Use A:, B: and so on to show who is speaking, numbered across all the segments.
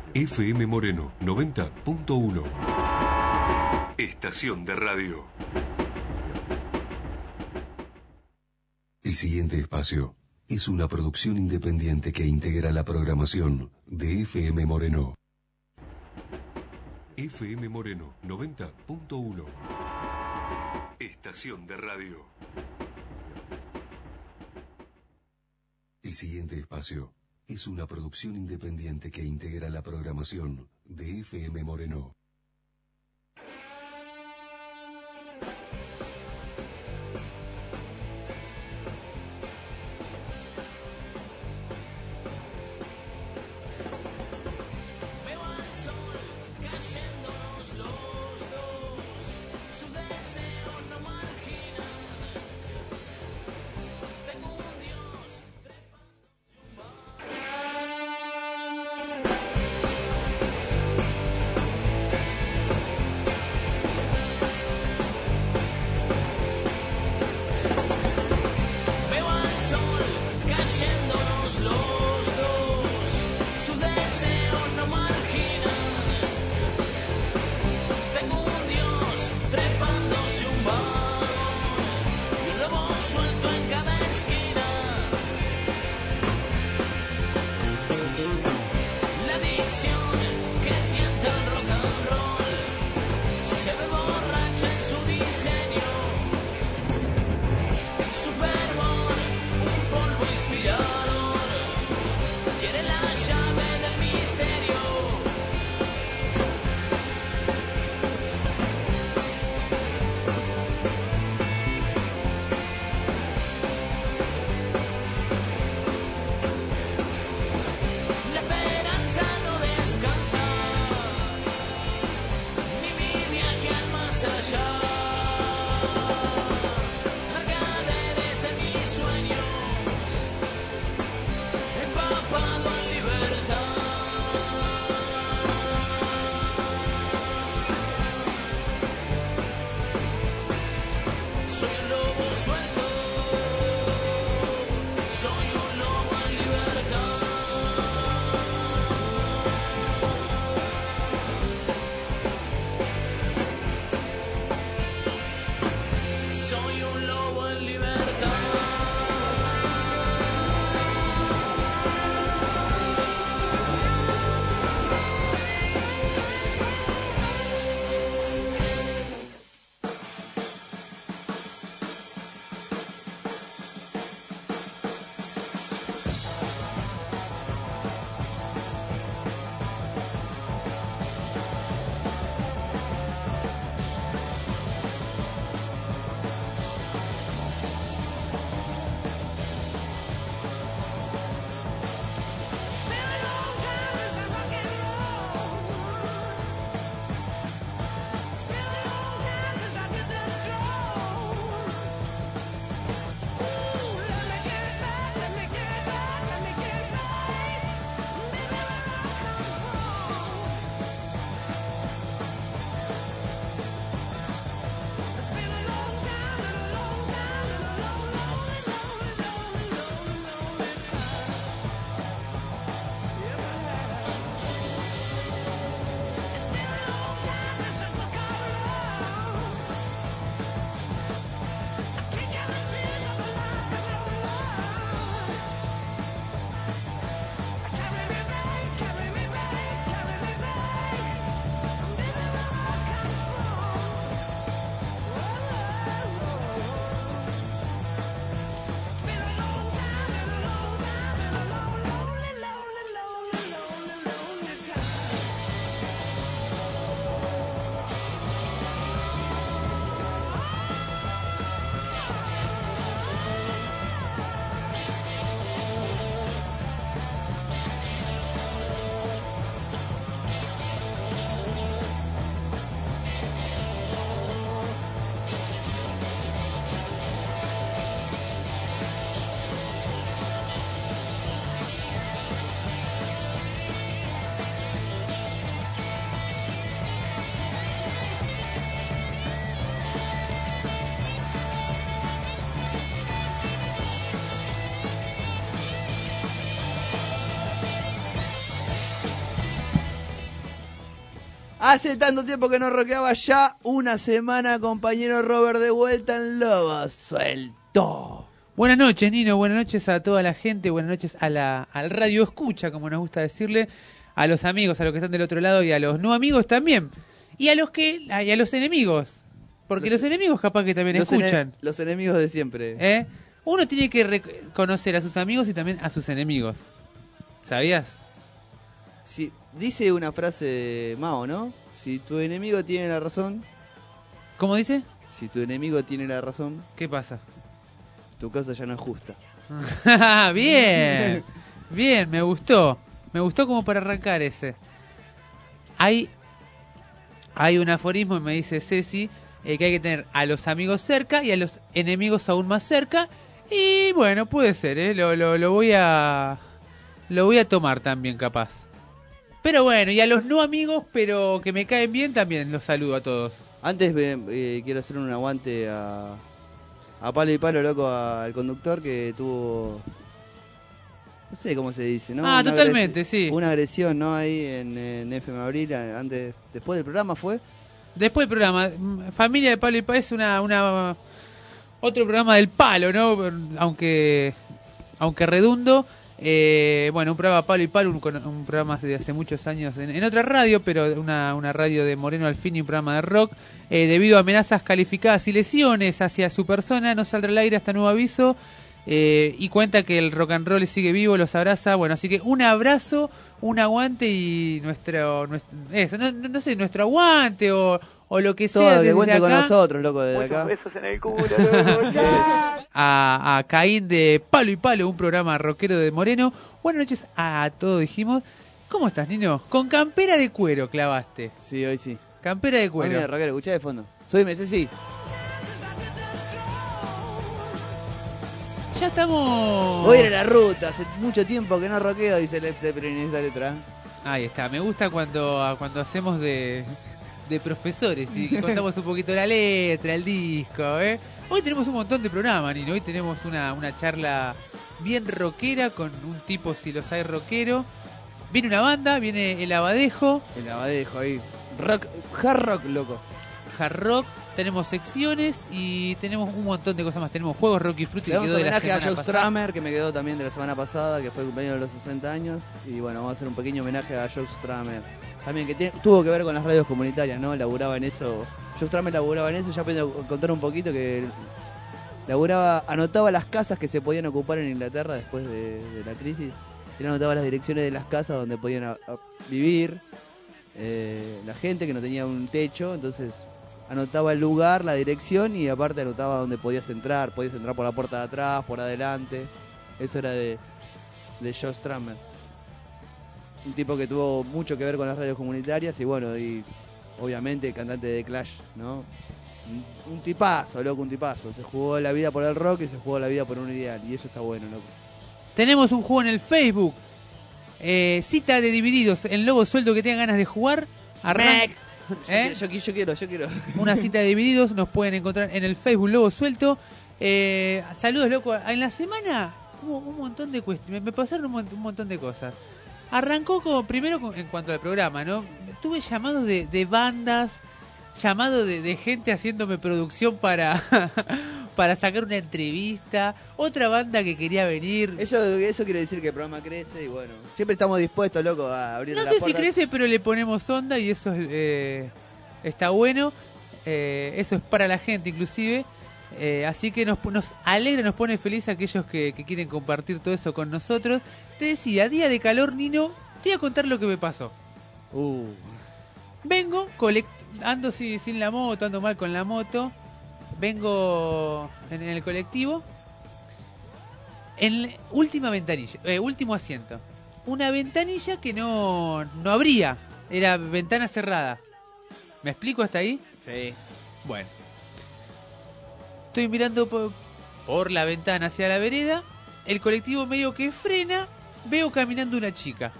A: FM Moreno 90.1. Estación de radio. El siguiente espacio es una producción independiente que integra la programación de FM Moreno. FM Moreno 90.1. Estación de radio. El siguiente espacio es una producción independiente que integra la programación de FM Moreno.
B: Hace tanto tiempo que no rockeaba, ya una semana, compañero Robert, de vuelta en Lobo Suelto.
C: Buenas noches, Nino, buenas noches a toda la gente, buenas noches al radio escucha, como nos gusta decirle, a los amigos, a los que están del otro lado y a los no amigos también. Y a los enemigos, porque los enemigos capaz que también escuchan.
B: Los enemigos de siempre.
C: Uno tiene que reconocer a sus amigos y también a sus enemigos. ¿Sabías?
B: Sí, dice una frase de Mao, ¿no? Si tu enemigo tiene la razón...
C: ¿Cómo dice?
B: Si tu enemigo tiene la razón...
C: ¿Qué pasa?
B: Tu causa ya no es justa.
C: Bien, bien, me gustó como para arrancar ese. Hay un aforismo, me dice Ceci, que hay que tener a los amigos cerca y a los enemigos aún más cerca. Y bueno, puede ser, lo voy a tomar también capaz. Pero bueno, y a los no amigos, pero que me caen bien, también los saludo a todos.
B: Antes quiero hacer un aguante a Palo y Palo, loco, al conductor que tuvo... No sé cómo se dice, ¿no?
C: Totalmente, sí.
B: Una agresión, ¿no? Ahí en FM Abril, después del programa fue.
C: Después del programa, Familia de Palo y Palo es otro programa del palo, ¿no? Aunque redundo. Bueno, un programa Palo y Palo, un programa de hace muchos años en otra radio, pero una radio de Moreno Alfini, un programa de rock. Debido a amenazas calificadas y lesiones hacia su persona, no saldrá al aire hasta nuevo aviso. Y cuenta que el rock and roll sigue vivo, los abraza. Bueno, así que un abrazo, un aguante y nuestro aguante o lo que sea.
B: Todo, que cuente con nosotros, loco, desde acá.
D: Besos en el culo.
C: a Caín de Palo y Palo, un programa rockero de Moreno. Buenas noches a todos, dijimos. ¿Cómo estás, Nino? Con campera de cuero clavaste.
B: Sí, hoy sí.
C: Campera de cuero.
B: Mira, rockero, escuchá de fondo. Subime, sí.
C: Ya estamos.
B: Voy a ir a la ruta, hace mucho tiempo que no rockeo, dice Led Zeppelin en esta letra.
C: Ahí está, me gusta cuando hacemos de profesores y contamos un poquito la letra, el disco, Hoy tenemos un montón de programas, Nino. Hoy tenemos una charla bien rockera con un tipo, si los hay, rockero. Viene una banda, viene el Abadejo.
B: El Abadejo ahí. Hard rock, loco.
C: Hard rock, tenemos secciones y tenemos un montón de cosas más. Tenemos juegos Rocky Frutti que quedó de la semana
B: a Joe
C: pasada.
B: Stramer, que me quedó también de la semana pasada, que fue el cumpleaños de los 60 años. Y bueno, vamos a hacer un pequeño homenaje a Joe Stramer. También que tuvo que ver con las radios comunitarias, ¿no? Laburaba en eso. Joe Stramer laburaba en eso. Ya puedo contar un poquito que anotaba las casas que se podían ocupar en Inglaterra después de la crisis. Él anotaba las direcciones de las casas donde podían vivir la gente que no tenía un techo. Entonces anotaba el lugar, la dirección y aparte anotaba dónde podías entrar. Podías entrar por la puerta de atrás, por adelante. Eso era de Joe Stramer. Un tipo que tuvo mucho que ver con las radios comunitarias y bueno, y obviamente cantante de Clash, ¿no? Un tipazo, loco, un tipazo. Se jugó la vida por el rock y se jugó la vida por un ideal y eso está bueno, loco.
C: Tenemos un juego en el Facebook. Cita de Divididos. El Lobo Suelto que tenga ganas de jugar.
B: Yo quiero.
C: Una cita de Divididos. Nos pueden encontrar en el Facebook Lobo Suelto. Saludos, loco. En la semana hubo un montón de cuestiones. Me pasaron un montón de cosas. Arrancó primero en cuanto al programa, ¿no? Tuve llamados de bandas, llamado de gente haciéndome producción para sacar una entrevista, otra banda que quería venir.
B: Eso quiere decir que el programa crece y bueno, siempre estamos dispuestos, loco, a abrir la puerta.
C: No sé si crece, pero le ponemos onda y eso está bueno. Eso es para la gente inclusive. Así que nos alegra, nos pone feliz a aquellos que quieren compartir todo eso con nosotros. Te decía, día de calor, Nino, te voy a contar lo que me pasó. Vengo, ando sin la moto, ando mal con la moto. Vengo en el colectivo. En la última ventanilla, último asiento. Una ventanilla que no abría, era ventana cerrada. ¿Me explico hasta ahí?
B: Sí.
C: Bueno. Estoy mirando por la ventana hacia la vereda. El colectivo medio que frena. Veo caminando una chica.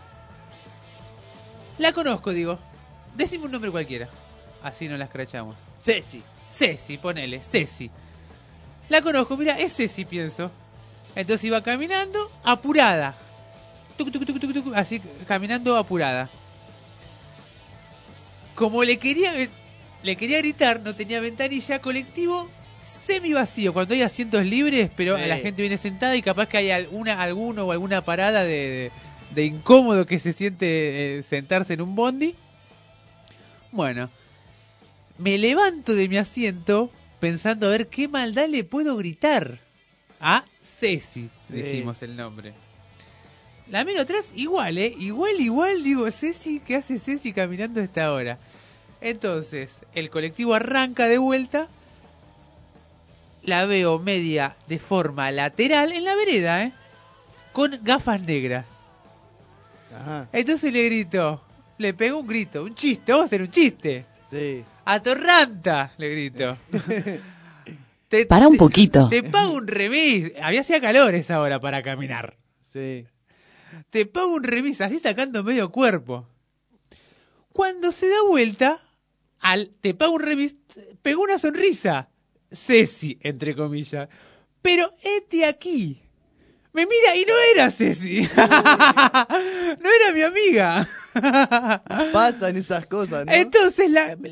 C: La conozco, digo. Decime un nombre cualquiera. Así no la escrachamos. Ceci, ponele, Ceci. La conozco, mira, es Ceci, pienso. Entonces iba caminando, apurada. Tuc, tuc, tuc, tuc, tuc, así, caminando apurada. como le quería gritar, no tenía ventanilla, colectivo semi vacío, cuando hay asientos libres, pero
B: Sí.
C: la gente viene sentada y capaz que hay alguno o alguna parada de incómodo que se siente sentarse en un bondi. Bueno, me levanto de mi asiento pensando a ver qué maldad le puedo gritar a Ceci, dijimos el nombre. La miro atrás, igual, igual, digo, Ceci, ¿qué hace Ceci caminando a esta hora? Entonces, el colectivo arranca de vuelta, la veo media de forma lateral en la vereda, con gafas negras.
B: Ajá.
C: Entonces le pego un grito, un chiste, vamos a hacer un chiste.
B: Sí.
C: ¡Atorranta! Le grito.
D: Para un poquito.
C: Te pago un remis. Hacía calor esa hora para caminar.
B: Sí.
C: Te pago un remis, así sacando medio cuerpo. Cuando se da vuelta, te pago un remis, pegó una sonrisa. Ceci, entre comillas. Pero aquí. Me mira y no era Ceci. No era mi amiga.
B: Pasan esas cosas, ¿no?
C: Entonces,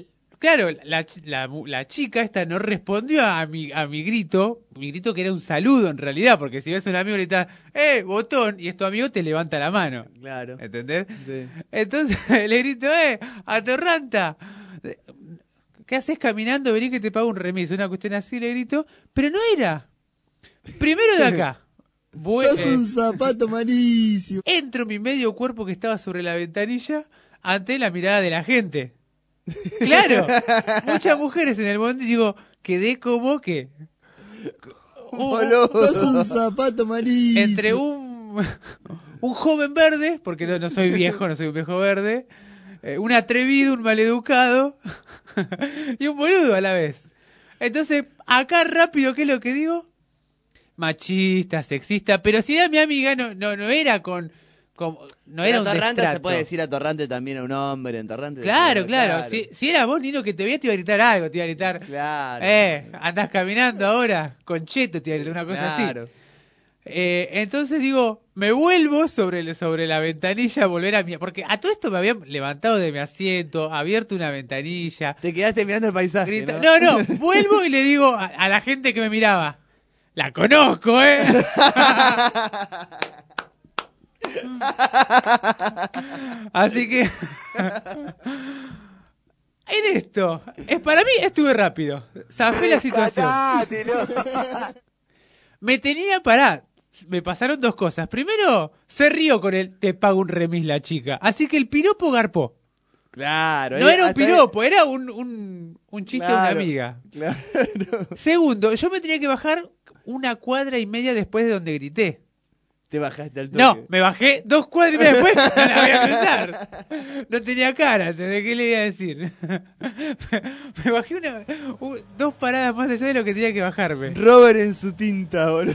C: la chica esta no respondió a mi grito. Mi grito que era un saludo en realidad, porque si ves a un amigo grita, botón, y es tu amigo, te levanta la mano.
B: Claro.
C: ¿Entendés?
B: Sí.
C: Entonces le grito, atorranta. ¿Qué haces caminando? Vení que te pago un remis. Una cuestión así le grito, pero no era. Primero de acá.
B: Sos un zapato malísimo.
C: Entro mi medio cuerpo que estaba sobre la ventanilla ante la mirada de la gente. Claro, muchas mujeres en el bondi, digo, quedé como que...
B: Sos un zapato malísimo.
C: Entre un joven verde, porque no soy viejo, no soy un viejo verde, un atrevido, un maleducado y un boludo a la vez. Entonces, acá rápido, ¿qué es lo que digo? Machista, sexista, pero si era mi amiga, no era no era un
B: atorrante
C: destrato.
B: se puede decir atorrante también a un hombre, atorrante.
C: Claro. Si era vos, Nino, que te veías, te iba a gritar algo, te iba a gritar.
B: Claro.
C: Andás caminando ahora, con cheto, te iba a gritar una cosa
B: Claro.
C: así. Entonces digo, me vuelvo sobre la ventanilla a volver a mi... Porque a todo esto me había levantado de mi asiento, abierto una ventanilla.
B: Te quedaste mirando el paisaje, ¿no?
C: No, vuelvo y le digo a la gente que me miraba, la conozco, Así que en esto, para mí estuve rápido. Zafé la situación. Me tenía parado. Me pasaron dos cosas. Primero, se rió con el te pago un remis la chica. Así que el piropo garpó.
B: Claro.
C: No era un
B: hasta
C: piropo, era un chiste de una
B: Claro.
C: amiga.
B: Claro.
C: Segundo, yo me tenía que bajar 1,5 cuadras después de donde grité.
B: Te bajaste al toque.
C: No, me bajé 2 cuadras y media después, no la voy a cruzar. No tenía cara, ¿entendés? ¿Qué le iba a decir? Me bajé 2 paradas más allá de lo que tenía que bajarme.
B: Robert en su tinta, boludo.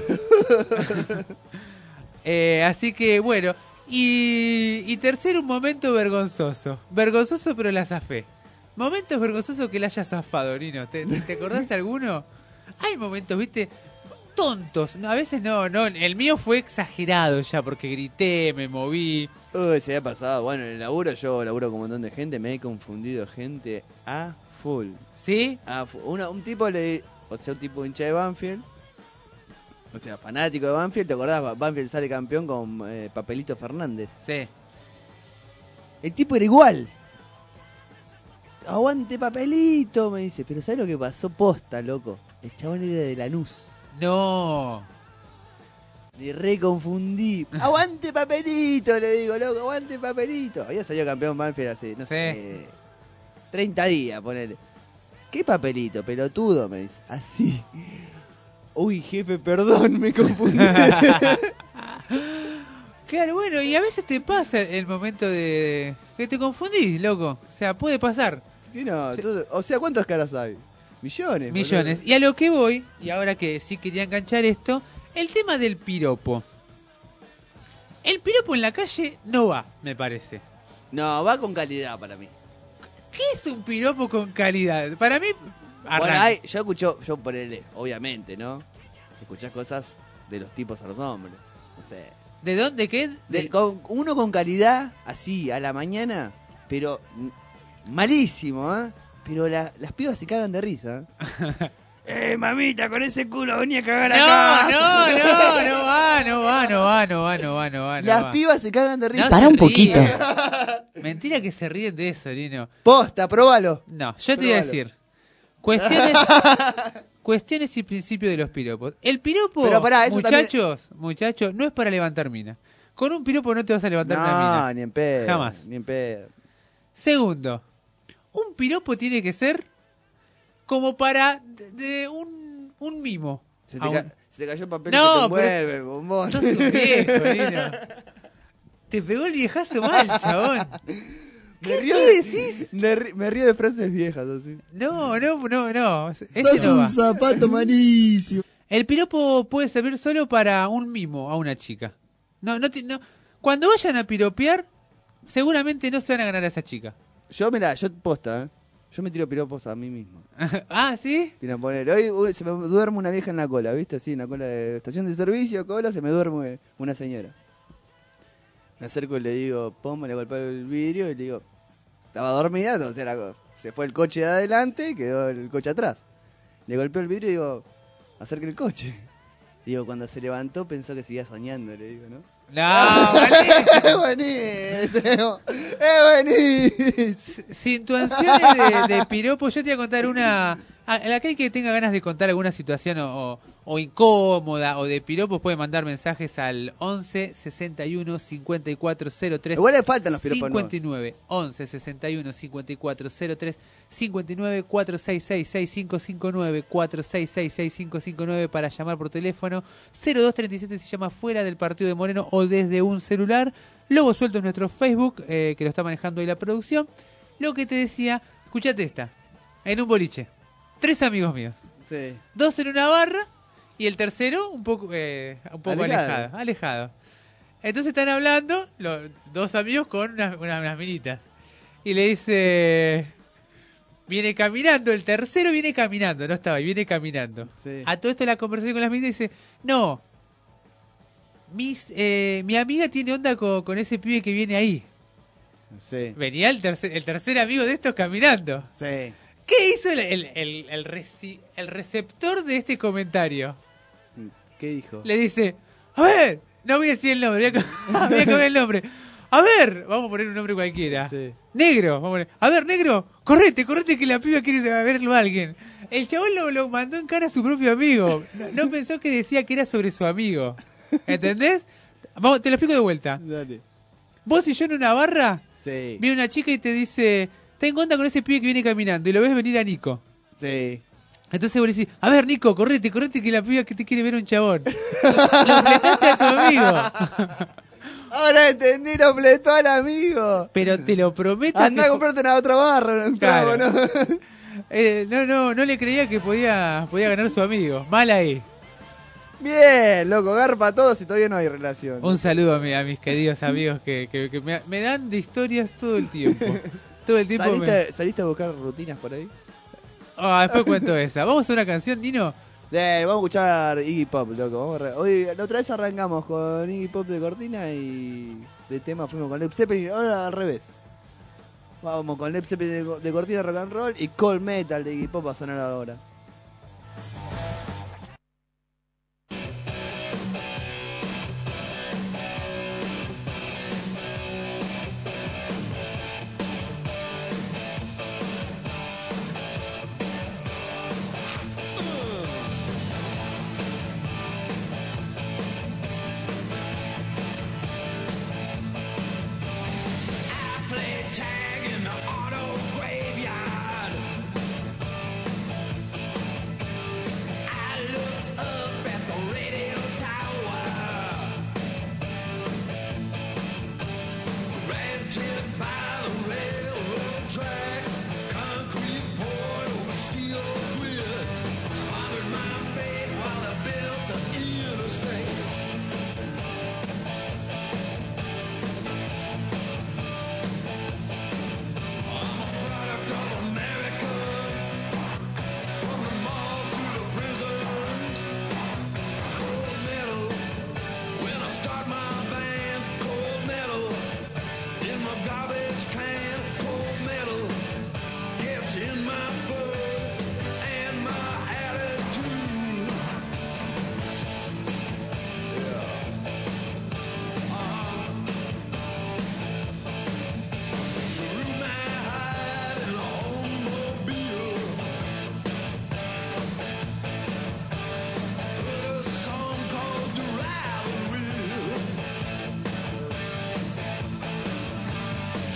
C: Así que, bueno. Y tercero, un momento vergonzoso. Vergonzoso, pero la zafé. Momentos vergonzosos que la haya zafado, Nino. ¿Te acordás de alguno? Hay momentos, viste, tontos. No, a veces no. El mío fue exagerado ya, porque grité, me moví.
B: Uy, se había pasado. Bueno, en el laburo, yo laburo con un montón de gente, me he confundido gente a full.
C: ¿Sí?
B: Un tipo un tipo hincha de Banfield, o sea, fanático de Banfield, ¿te acordás? Banfield sale campeón con Papelito Fernández.
C: Sí.
B: El tipo era igual. Aguante Papelito, me dice. Pero ¿sabes lo que pasó? Posta, loco. El chabón era de Lanús.
C: No.
B: Me reconfundí. ¡Aguante Papelito! Le digo, loco, ¡aguante Papelito! Había salido campeón Banfield hace, no sé, 30 días, ponele. ¿Qué Papelito? Pelotudo, me dice. Así. Uy, jefe, perdón, me confundí.
C: Claro, bueno, y a veces te pasa el momento de que te confundís, loco. O sea, puede pasar.
B: ¿Qué no? O sea, ¿cuántas caras hay? Millones.
C: Millones.
B: boludo.
C: Y a lo que voy, y ahora que sí quería enganchar esto, el tema del piropo. El piropo en la calle no va, me parece.
B: No, va con calidad para mí.
C: ¿Qué es un piropo con calidad? Para mí,
B: Bueno, yo ponele, obviamente, ¿no? Escuchás cosas de los tipos a los hombres. No sé.
C: ¿De dónde qué?
B: Uno con calidad, así, a la mañana, pero malísimo, ¿eh? Pero las pibas se cagan de risa. Mamita, con ese culo venía a cagar acá.
C: No va.
B: Las pibas se cagan de risa.
D: Para un poquito.
C: Mentira que se ríen de eso, Lino.
B: Posta, probalo.
C: No, yo te voy a decir. Cuestiones y principios de los piropos. El piropo,
B: pero pará, eso
C: muchachos, no es para levantar mina. Con un piropo no te vas a levantar una mina.
B: No, ni en pedo.
C: Jamás.
B: Ni en pedo.
C: Segundo, un piropo tiene que ser como para de un mimo.
B: Se te cayó el papel
C: no,
B: que te envuelve, bombón.
C: Sos un viejo, Lino. Te pegó el viejazo mal, chabón. ¿Qué decís?
B: Me río de frases viejas, así.
C: No. Ese
B: es
C: no va.
B: un zapato malísimo.
C: El piropo puede servir solo para un mimo a una chica. No. Cuando vayan a piropear, seguramente no se van a ganar a esa chica.
B: Yo posta, yo me tiro piropos a mí mismo.
C: Ah, ¿sí?
B: Mira, hoy se me duerme una vieja en la cola, ¿viste? Así, en la cola de estación de servicio, cola, se me duerme una señora. Me acerco y le digo, me le golpeo el vidrio y le digo, estaba dormida, entonces se fue el coche de adelante y quedó el coche atrás. Le golpeo el vidrio y digo, acerque el coche. Digo, cuando se levantó pensó que seguía soñando, le digo, ¿no?
C: No,
B: es buenísimo.
C: Situaciones de piropo, yo te voy a contar una. Aquel que tenga ganas de contar alguna situación o incómoda o de piropos puede mandar mensajes al 11 61 54 03
B: igual le faltan los piropos
C: 59 11 61 54 03 59 466 6559 466 6559 para llamar por teléfono. 0237 se llama Fuera del Partido de Moreno o desde un celular. Lobo Suelto en nuestro Facebook, que lo está manejando ahí la producción. Lo que te decía, escuchate esta, en un boliche. 3 amigos míos.
B: Sí.
C: 2 en una barra y el tercero un poco alejado. Entonces están hablando los 2 amigos con unas minitas. Y le dice, viene caminando, el tercero viene caminando, no estaba, viene caminando.
B: Sí.
C: A todo esto la conversación con las minitas dice, no, mi amiga tiene onda con ese pibe que viene ahí.
B: Sí.
C: Venía el tercer amigo de estos caminando.
B: Sí.
C: ¿Qué hizo el receptor de este comentario?
B: ¿Qué dijo?
C: Le dice, a ver, no voy a decir el nombre, voy a cambiar el nombre. A ver, vamos a poner un nombre cualquiera.
B: Sí.
C: Negro, vamos a poner. A ver, negro, correte que la piba quiere verlo a alguien. El chabón lo mandó en cara a su propio amigo. No pensó que decía que era sobre su amigo. ¿Entendés? Vamos, te lo explico de vuelta.
B: Dale.
C: Vos y yo en una barra,
B: sí.
C: Viene una chica y te dice, tengo onda con ese pibe que viene caminando, y lo ves venir a Nico.
B: Sí.
C: Entonces vos le decís, a ver Nico, correte que la piba que te quiere ver un chabón. Lo fletaste a tu amigo.
B: Ahora entendí, lo fletó al amigo.
C: Pero te lo prometo.
B: Andá a comprarte una otra barra, un trago,
C: claro.
B: ¿no?
C: No le creía que podía ganar su amigo. Mal ahí.
B: Bien, loco, garpa a todos y todavía no hay relación.
C: Un saludo a mis queridos amigos que me dan de historias todo el tiempo. Todo el tiempo.
B: ¿Saliste a buscar rutinas por ahí?
C: Después cuento esa. ¿Vamos a una canción, Nino?
B: Vamos a escuchar Iggy Pop, loco. Hoy, la otra vez arrancamos con Iggy Pop de cortina y de tema fuimos con Led Zeppelin. Ahora al revés. Vamos con Led Zeppelin de cortina rock and roll y Cold Metal de Iggy Pop a sonar ahora.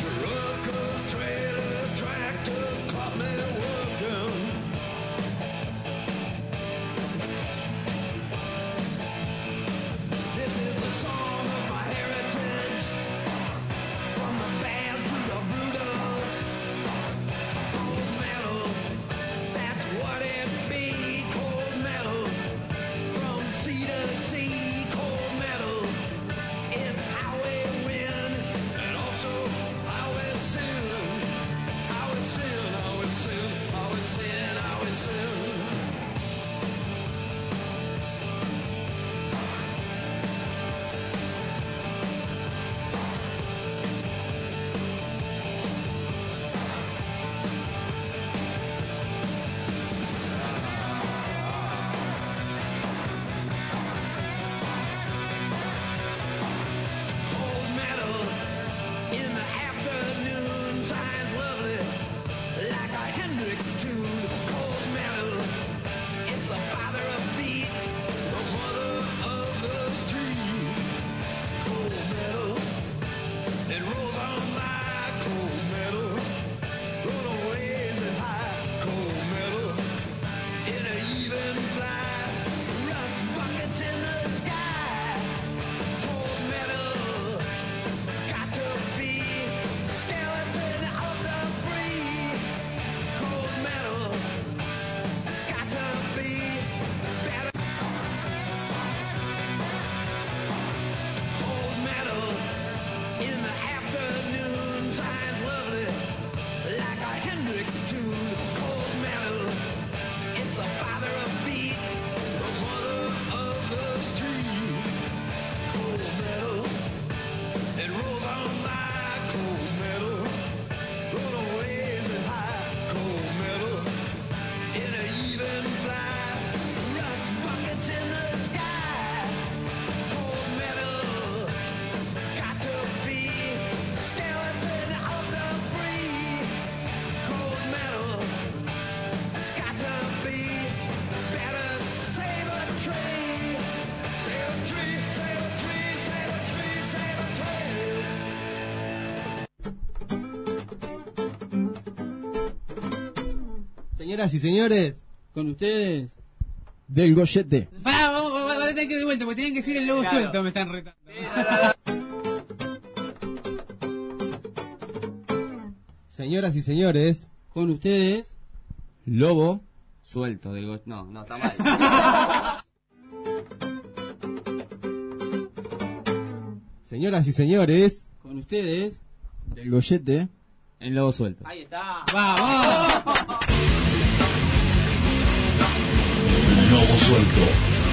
E: Señoras y señores,
F: con ustedes,
E: del Goyete.
C: Va a tener que ir de vuelta, porque tienen que decir el lobo suelto, me están retando.
E: Señoras y señores,
F: con ustedes,
E: Lobo
G: suelto del Goyete. No, está mal.
E: Señoras y señores,
F: con ustedes,
E: del Goyete,
G: el lobo suelto.
C: Ahí está. ¡Vamos!
A: Lobo suelto.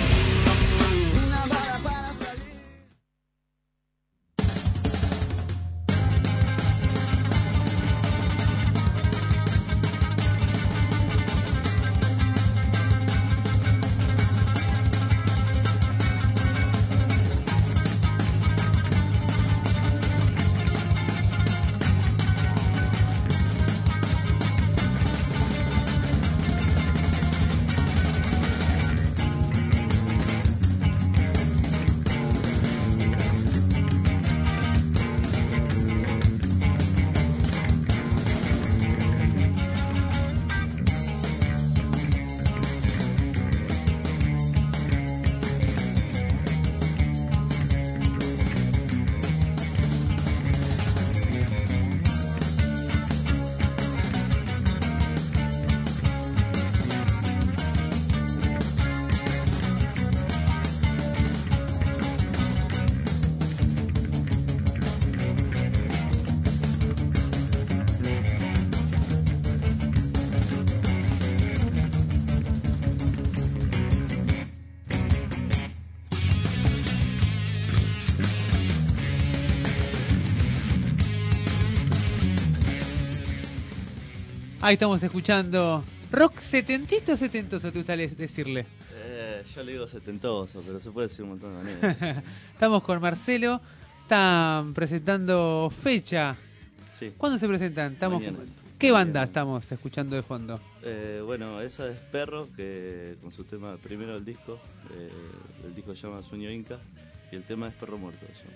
C: Ahí estamos escuchando rock setentista o setentoso, te gusta decirle.
H: Yo le digo setentoso, pero se puede decir un montón de maneras.
C: Estamos con Marcelo, están presentando fecha.
H: Sí.
C: ¿Cuándo se presentan?
H: Mañana.
C: ¿Qué banda estamos escuchando de fondo?
H: Bueno, esa es Perro, que con su tema primero del disco. El disco se llama Sueño Inca y el tema es Perro Muerto.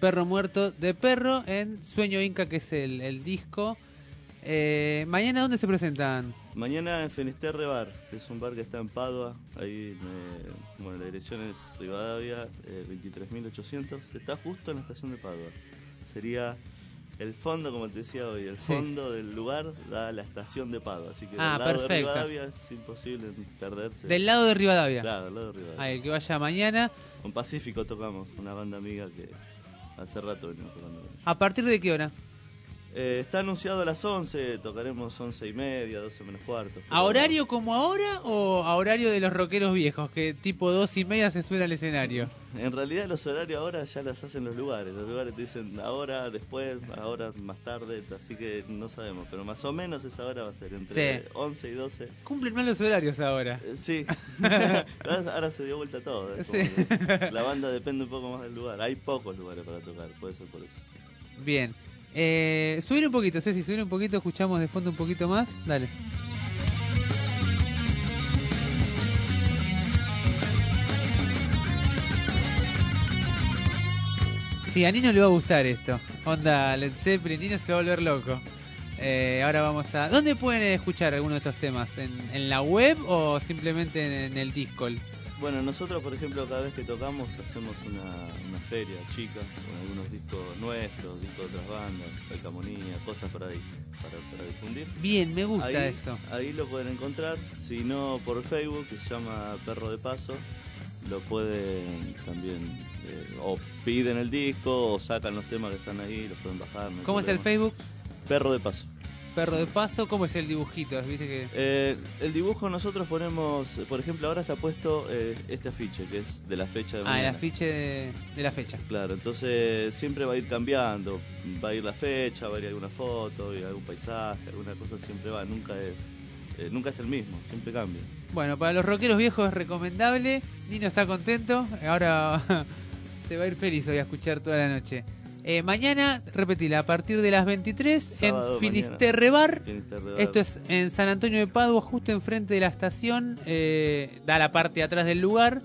C: Perro Muerto de Perro en Sueño Inca, que es el disco. ¿Mañana dónde se presentan?
H: Mañana en Finisterre Bar, que es un bar que está en Padua. Ahí, bueno, la dirección es Rivadavia, 23.800. Está justo en la estación de Padua. Sería el fondo, como te decía hoy, el fondo del lugar da la estación de Padua. Así que del lado de Rivadavia es imposible perderse.
C: ¿Del lado de Rivadavia?
H: Claro, del lado de Rivadavia.
C: El que vaya mañana.
H: Con Pacífico tocamos, una banda amiga que hace rato venimos tocando.
C: ¿A partir de qué hora?
H: Está anunciado a las 11, tocaremos 11:30, 12 menos cuarto.
C: ¿A horario como ahora o a horario de los rockeros viejos, que tipo 2:30 se suena al escenario?
H: En realidad los horarios ahora ya las hacen los lugares te dicen ahora, después, ahora, más tarde, así que no sabemos, pero más o menos esa hora va a ser entre 11 y 12.
C: Cumplen mal los horarios ahora.
H: Sí, ahora se dio vuelta todo. La banda depende un poco más del lugar, hay pocos lugares para tocar, puede ser por eso.
C: Bien. Subir un poquito, Ceci, subir un poquito, escuchamos de fondo un poquito más, dale. Sí, a Nino le va a gustar esto. Onda Led Zeppelin, Nino se va a volver loco. Ahora vamos a... ¿Dónde pueden escuchar alguno de estos temas? ¿En la web o simplemente en el Discord?
H: Bueno, nosotros, por ejemplo, cada vez que tocamos hacemos una feria chica con algunos discos nuestros, discos de otras bandas, calcamonía, cosas por ahí, para difundir.
C: Bien, me gusta eso.
H: Ahí lo pueden encontrar, si no por Facebook, que se llama Perro de Paso, lo pueden también, o piden el disco, o sacan los temas que están ahí, los pueden bajar. No
C: ¿Cómo es el Facebook?
H: Perro de Paso.
C: Perro de Paso, ¿cómo es el dibujito? ¿Viste que...
H: el dibujo nosotros ponemos, por ejemplo, ahora está puesto este afiche, que es de la fecha de mañana.
C: El afiche de la fecha.
H: Claro, entonces siempre va a ir cambiando, va a ir la fecha, va a ir alguna foto, y algún paisaje, alguna cosa siempre va, nunca es el mismo, siempre cambia.
C: Bueno, para los rockeros viejos es recomendable, Nino está contento, ahora se va a ir feliz hoy a escuchar toda la noche. Mañana, repetila, a partir de las 23
H: sábado,
C: en Finisterre Bar.
H: Bar.
C: Esto es en San Antonio de Padua, justo enfrente de la estación. Da la parte de atrás del lugar.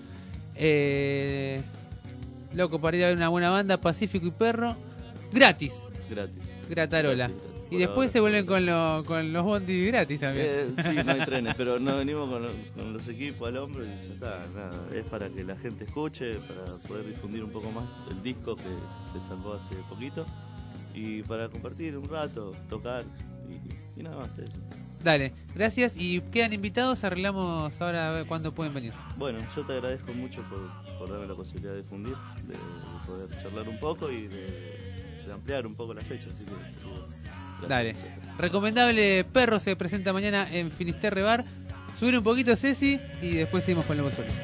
C: Loco, para ir a ver una buena banda, Pacífico y Perro. Gratis. Gratarola.
H: Gratis.
C: Y después se vuelven con los bondis gratis también.
H: Sí, no hay trenes, pero no venimos con los equipos al hombro y ya está. Nada, es para que la gente escuche, para poder difundir un poco más el disco que se sacó hace poquito y para compartir un rato, tocar y nada más. Eso.
C: Dale, gracias y quedan invitados, arreglamos ahora a ver cuándo pueden venir.
H: Bueno, yo te agradezco mucho por darme la posibilidad de difundir, de poder charlar un poco y de ampliar un poco la fecha, así que...
C: Dale. Recomendable, Perro se presenta mañana en Finisterre Bar. Subir un poquito, Ceci, y después seguimos con Lobo Solo.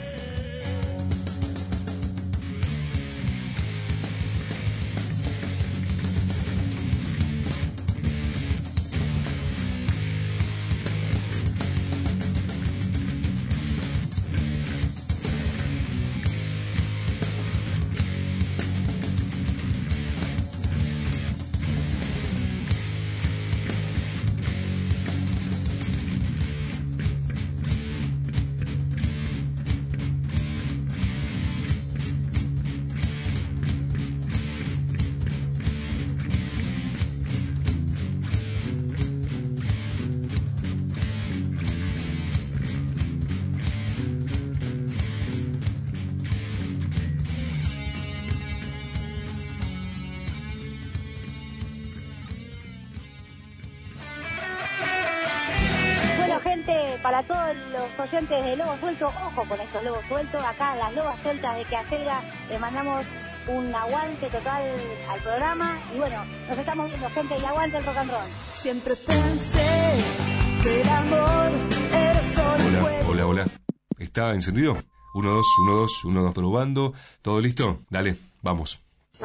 I: Para todos los oyentes de Lobo Suelto, ojo con estos lobos sueltos, acá las lobas sueltas de Queacelga, le mandamos un aguante total al programa y bueno, nos estamos viendo, gente, y aguante el rock and roll.
J: Siempre pensé que el amor era solo
A: Hola. ¿Está encendido? 1, 2, 1, 2, 1, 2 probando. ¿Todo listo? Dale, vamos.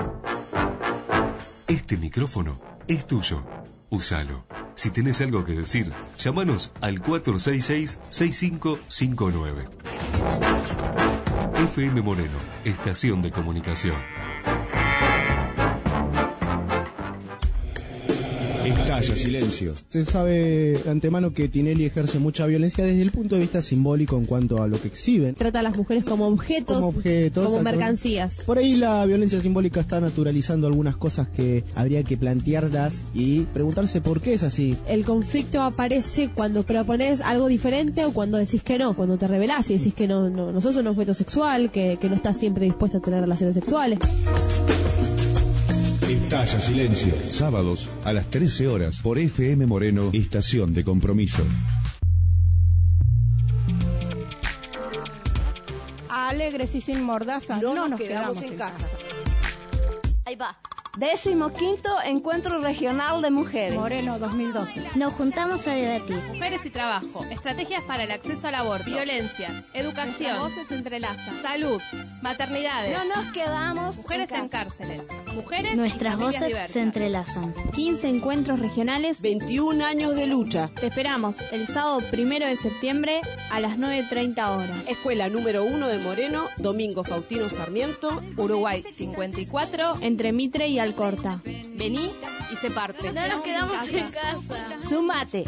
A: Este micrófono es tuyo. Úsalo. Si tenés algo que decir, llámanos al 466-6559. FM Moreno, estación de comunicación.
K: Estalla silencio.
L: Se sabe de antemano que Tinelli ejerce mucha violencia desde el punto de vista simbólico en cuanto a lo que exhiben.
M: Trata a las mujeres como objetos, como mercancías.
L: Por ahí la violencia simbólica está naturalizando algunas cosas que habría que plantearlas y preguntarse por qué es así.
M: El conflicto aparece cuando propones algo diferente o cuando decís que no, cuando te revelás y decís que no sos un objeto sexual, que no estás siempre dispuesta a tener relaciones sexuales.
K: Estalla silencio. Sábados a las 13 horas por FM Moreno, estación de compromiso.
N: Alegres y sin mordaza, no nos quedamos en casa.
O: Ahí va.
N: 15º Encuentro Regional de Mujeres. Moreno 2012.
O: Nos juntamos a debatir.
P: Mujeres y trabajo, estrategias para el acceso al aborto, violencia, educación,
N: nuestras voces se entrelazan,
P: salud, maternidades.
N: No nos quedamos
P: mujeres en cárceles. Mujeres
O: nuestras voces
P: diversas.
O: Se entrelazan.
Q: 15 encuentros regionales,
N: 21 años de lucha.
Q: Te esperamos el sábado 1 de septiembre a las 9:30 horas.
N: Escuela número 1 de Moreno, Domingo Faustino Sarmiento,
P: Uruguay 54,
Q: entre Mitre y Alcorta.
P: Vení y se parte.
O: No nos quedamos en casa.
N: Sumate.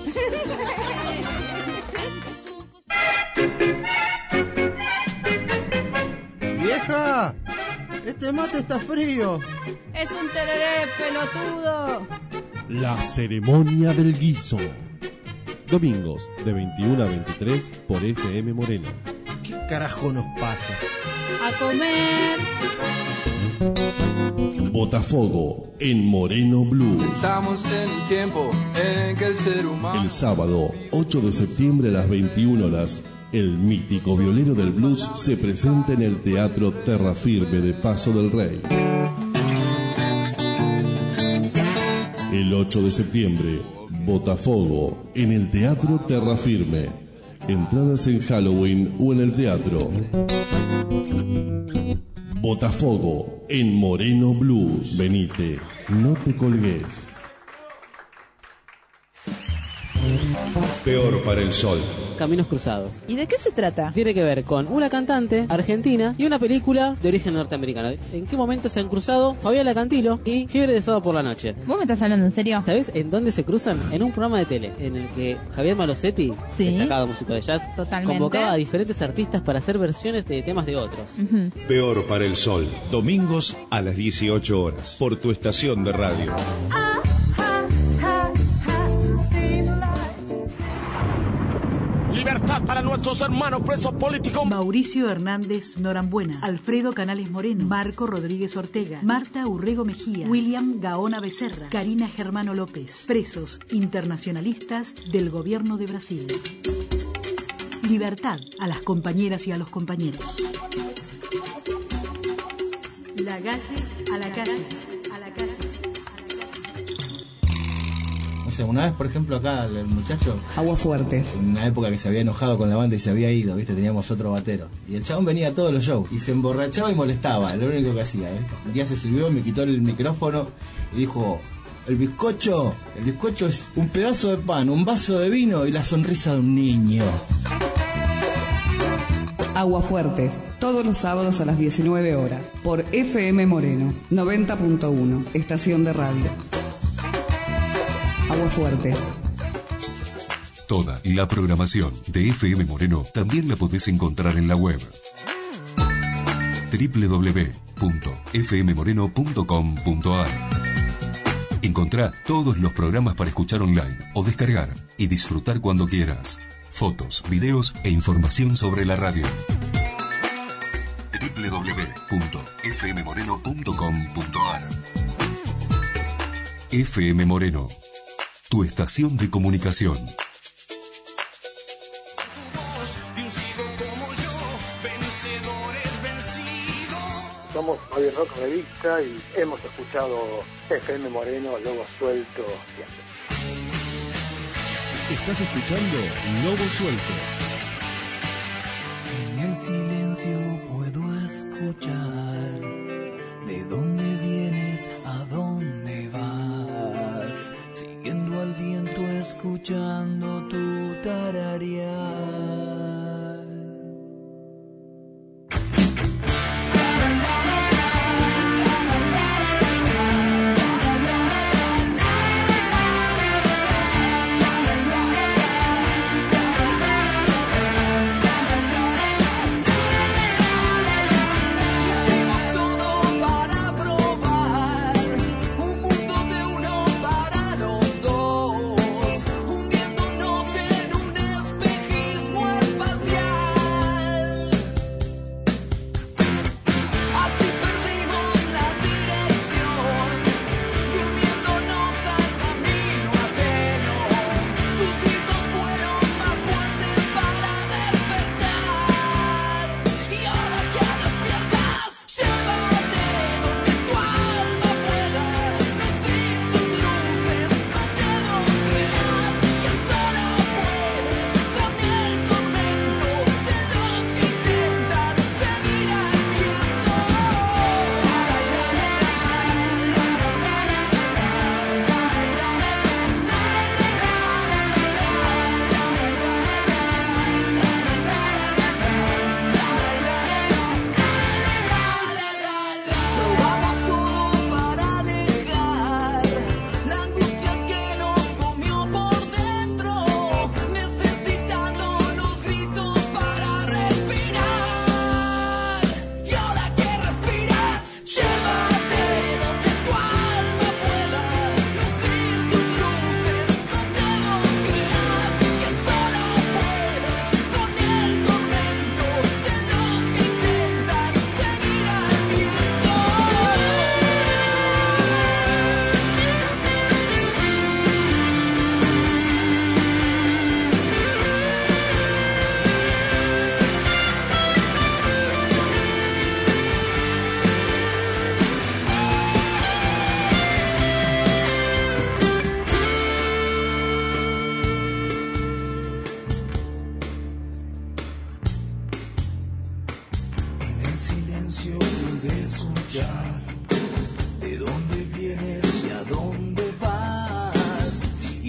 R: ¡Vieja! ¡Este mate está frío!
P: ¡Es un tereré, pelotudo!
K: La ceremonia del guiso. Domingos de 21 a 23 por FM Moreno.
R: ¿Qué carajo nos pasa?
P: ¡A comer!
K: Botafogo en Moreno Blues.
S: Estamos en un tiempo en que el ser humano...
K: El sábado 8 de septiembre a las 21 horas, el mítico violero del blues se presenta en el Teatro Terra Firme de Paso del Rey. El 8 de septiembre, Botafogo en el Teatro Terra Firme. Entradas en Halloween o en el teatro. Botafogo en Moreno Blues. Venite, no te colgues. Peor para el sol.
T: Caminos cruzados.
N: ¿Y de qué se trata?
T: Tiene que ver con una cantante argentina y una película de origen norteamericano. ¿En qué momento se han cruzado Fabiola Cantilo y Fiebre de Sábado por la Noche?
N: ¿Vos me estás hablando en serio?
T: ¿Sabés en dónde se cruzan? En un programa de tele en el que Javier Malosetti, destacado músico de jazz, convocaba a diferentes artistas para hacer versiones de temas de otros.
K: Peor para el sol. Domingos a las 18 horas por tu estación de radio.
U: Libertad para nuestros hermanos presos políticos.
V: Mauricio Hernández Norambuena, Alfredo Canales Moreno, Marco Rodríguez Ortega, Marta Urrego Mejía, William Gaona Becerra, Karina Germano López, presos internacionalistas del gobierno de Brasil. Libertad a las compañeras y a los compañeros. La calle a la calle, a la calle.
R: O sea, una vez, por ejemplo, acá el muchacho...
W: Aguafuertes.
R: En una época que se había enojado con la banda y se había ido, ¿viste? Teníamos otro batero. Y el chabón venía a todos los shows y se emborrachaba y molestaba, lo único que hacía, ¿eh? Un día se sirvió, me quitó el micrófono y dijo... El bizcocho es un pedazo de pan, un vaso de vino y la sonrisa de un niño.
W: Aguafuertes, todos los sábados a las 19 horas, por FM Moreno, 90.1, estación de radio. Aguafuertes.
A: Toda la programación de FM Moreno también la podés encontrar en la web www.fmmoreno.com.ar. Encontrá todos los programas para escuchar online o descargar y disfrutar cuando quieras. Fotos, videos e información sobre la radio. www.fmmoreno.com.ar. FM Moreno, tu estación de comunicación.
X: Somos Javier Rock Revista y hemos escuchado FM Moreno, Lobo Suelto siempre.
K: Estás escuchando Lobo Suelto.
J: En el silencio puedo escuchar de dónde vienes, a dónde vas, siguiendo al viento, escuchando tu tararear.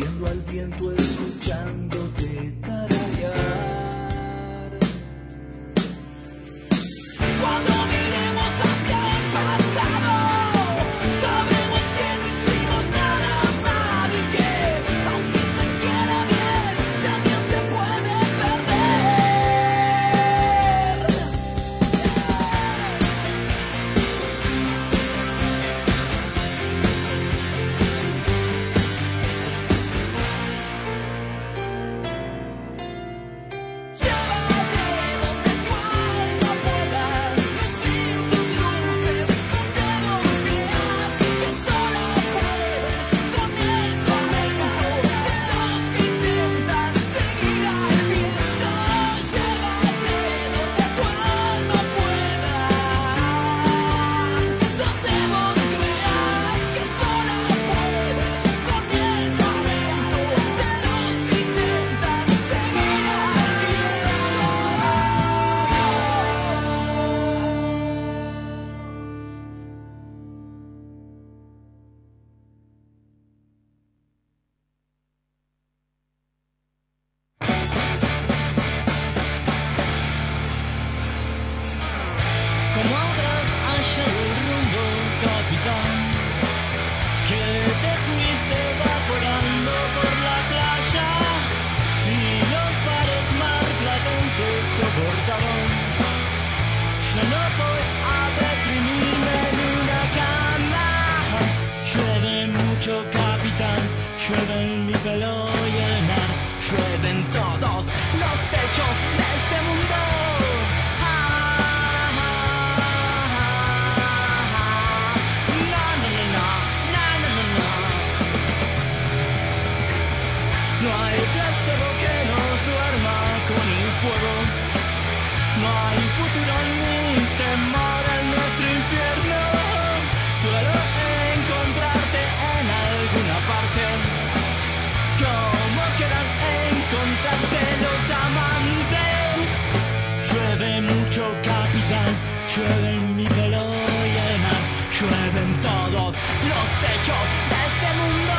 J: siguiendo al viento, escuchándote tararear. Cuando miremos hacia el pasado, sabremos que no hicimos nada mal y que, aunque se quiera bien, también se puede perder.
B: Como habrás hallado el rumbo, capitán, que te fuiste evaporando por la playa. Si los bares marplatenses soportaron, yo no voy a deprimirme en una cama. Llueve mucho, capitán, llueve en mi pelo y el mar, llueven todos los techos de este mundo. No hay placebo que nos duerma con el fuego. No hay futuro ni temor en nuestro infierno. Suelo encontrarte en alguna parte, como quieran encontrarse los amantes. Llueve mucho, capitán, llueve en mi pelo y el mar, llueven todos los techos de este mundo.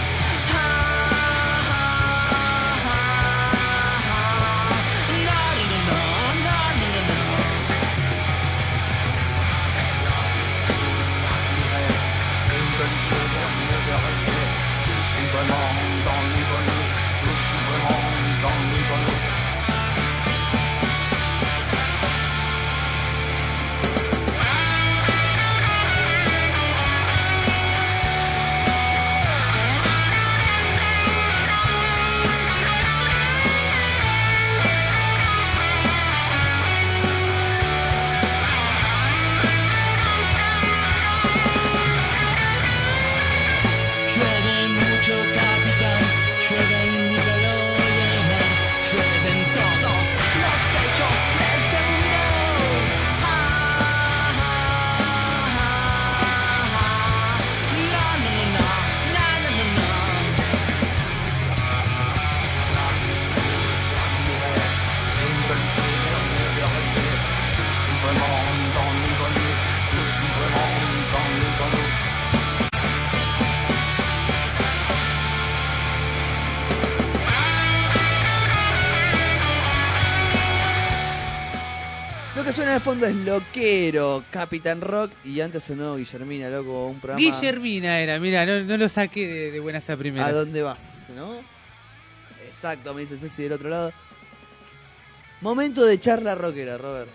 D: Lo que suena de fondo es Loquero, Capitán Rock, y antes sonó Guillermina, loco, un programa...
C: Guillermina era, mira, no lo saqué de buenas a primeras.
D: ¿A dónde vas, no? Exacto, me dice Ceci del otro lado. Momento de charla rockera, Robert.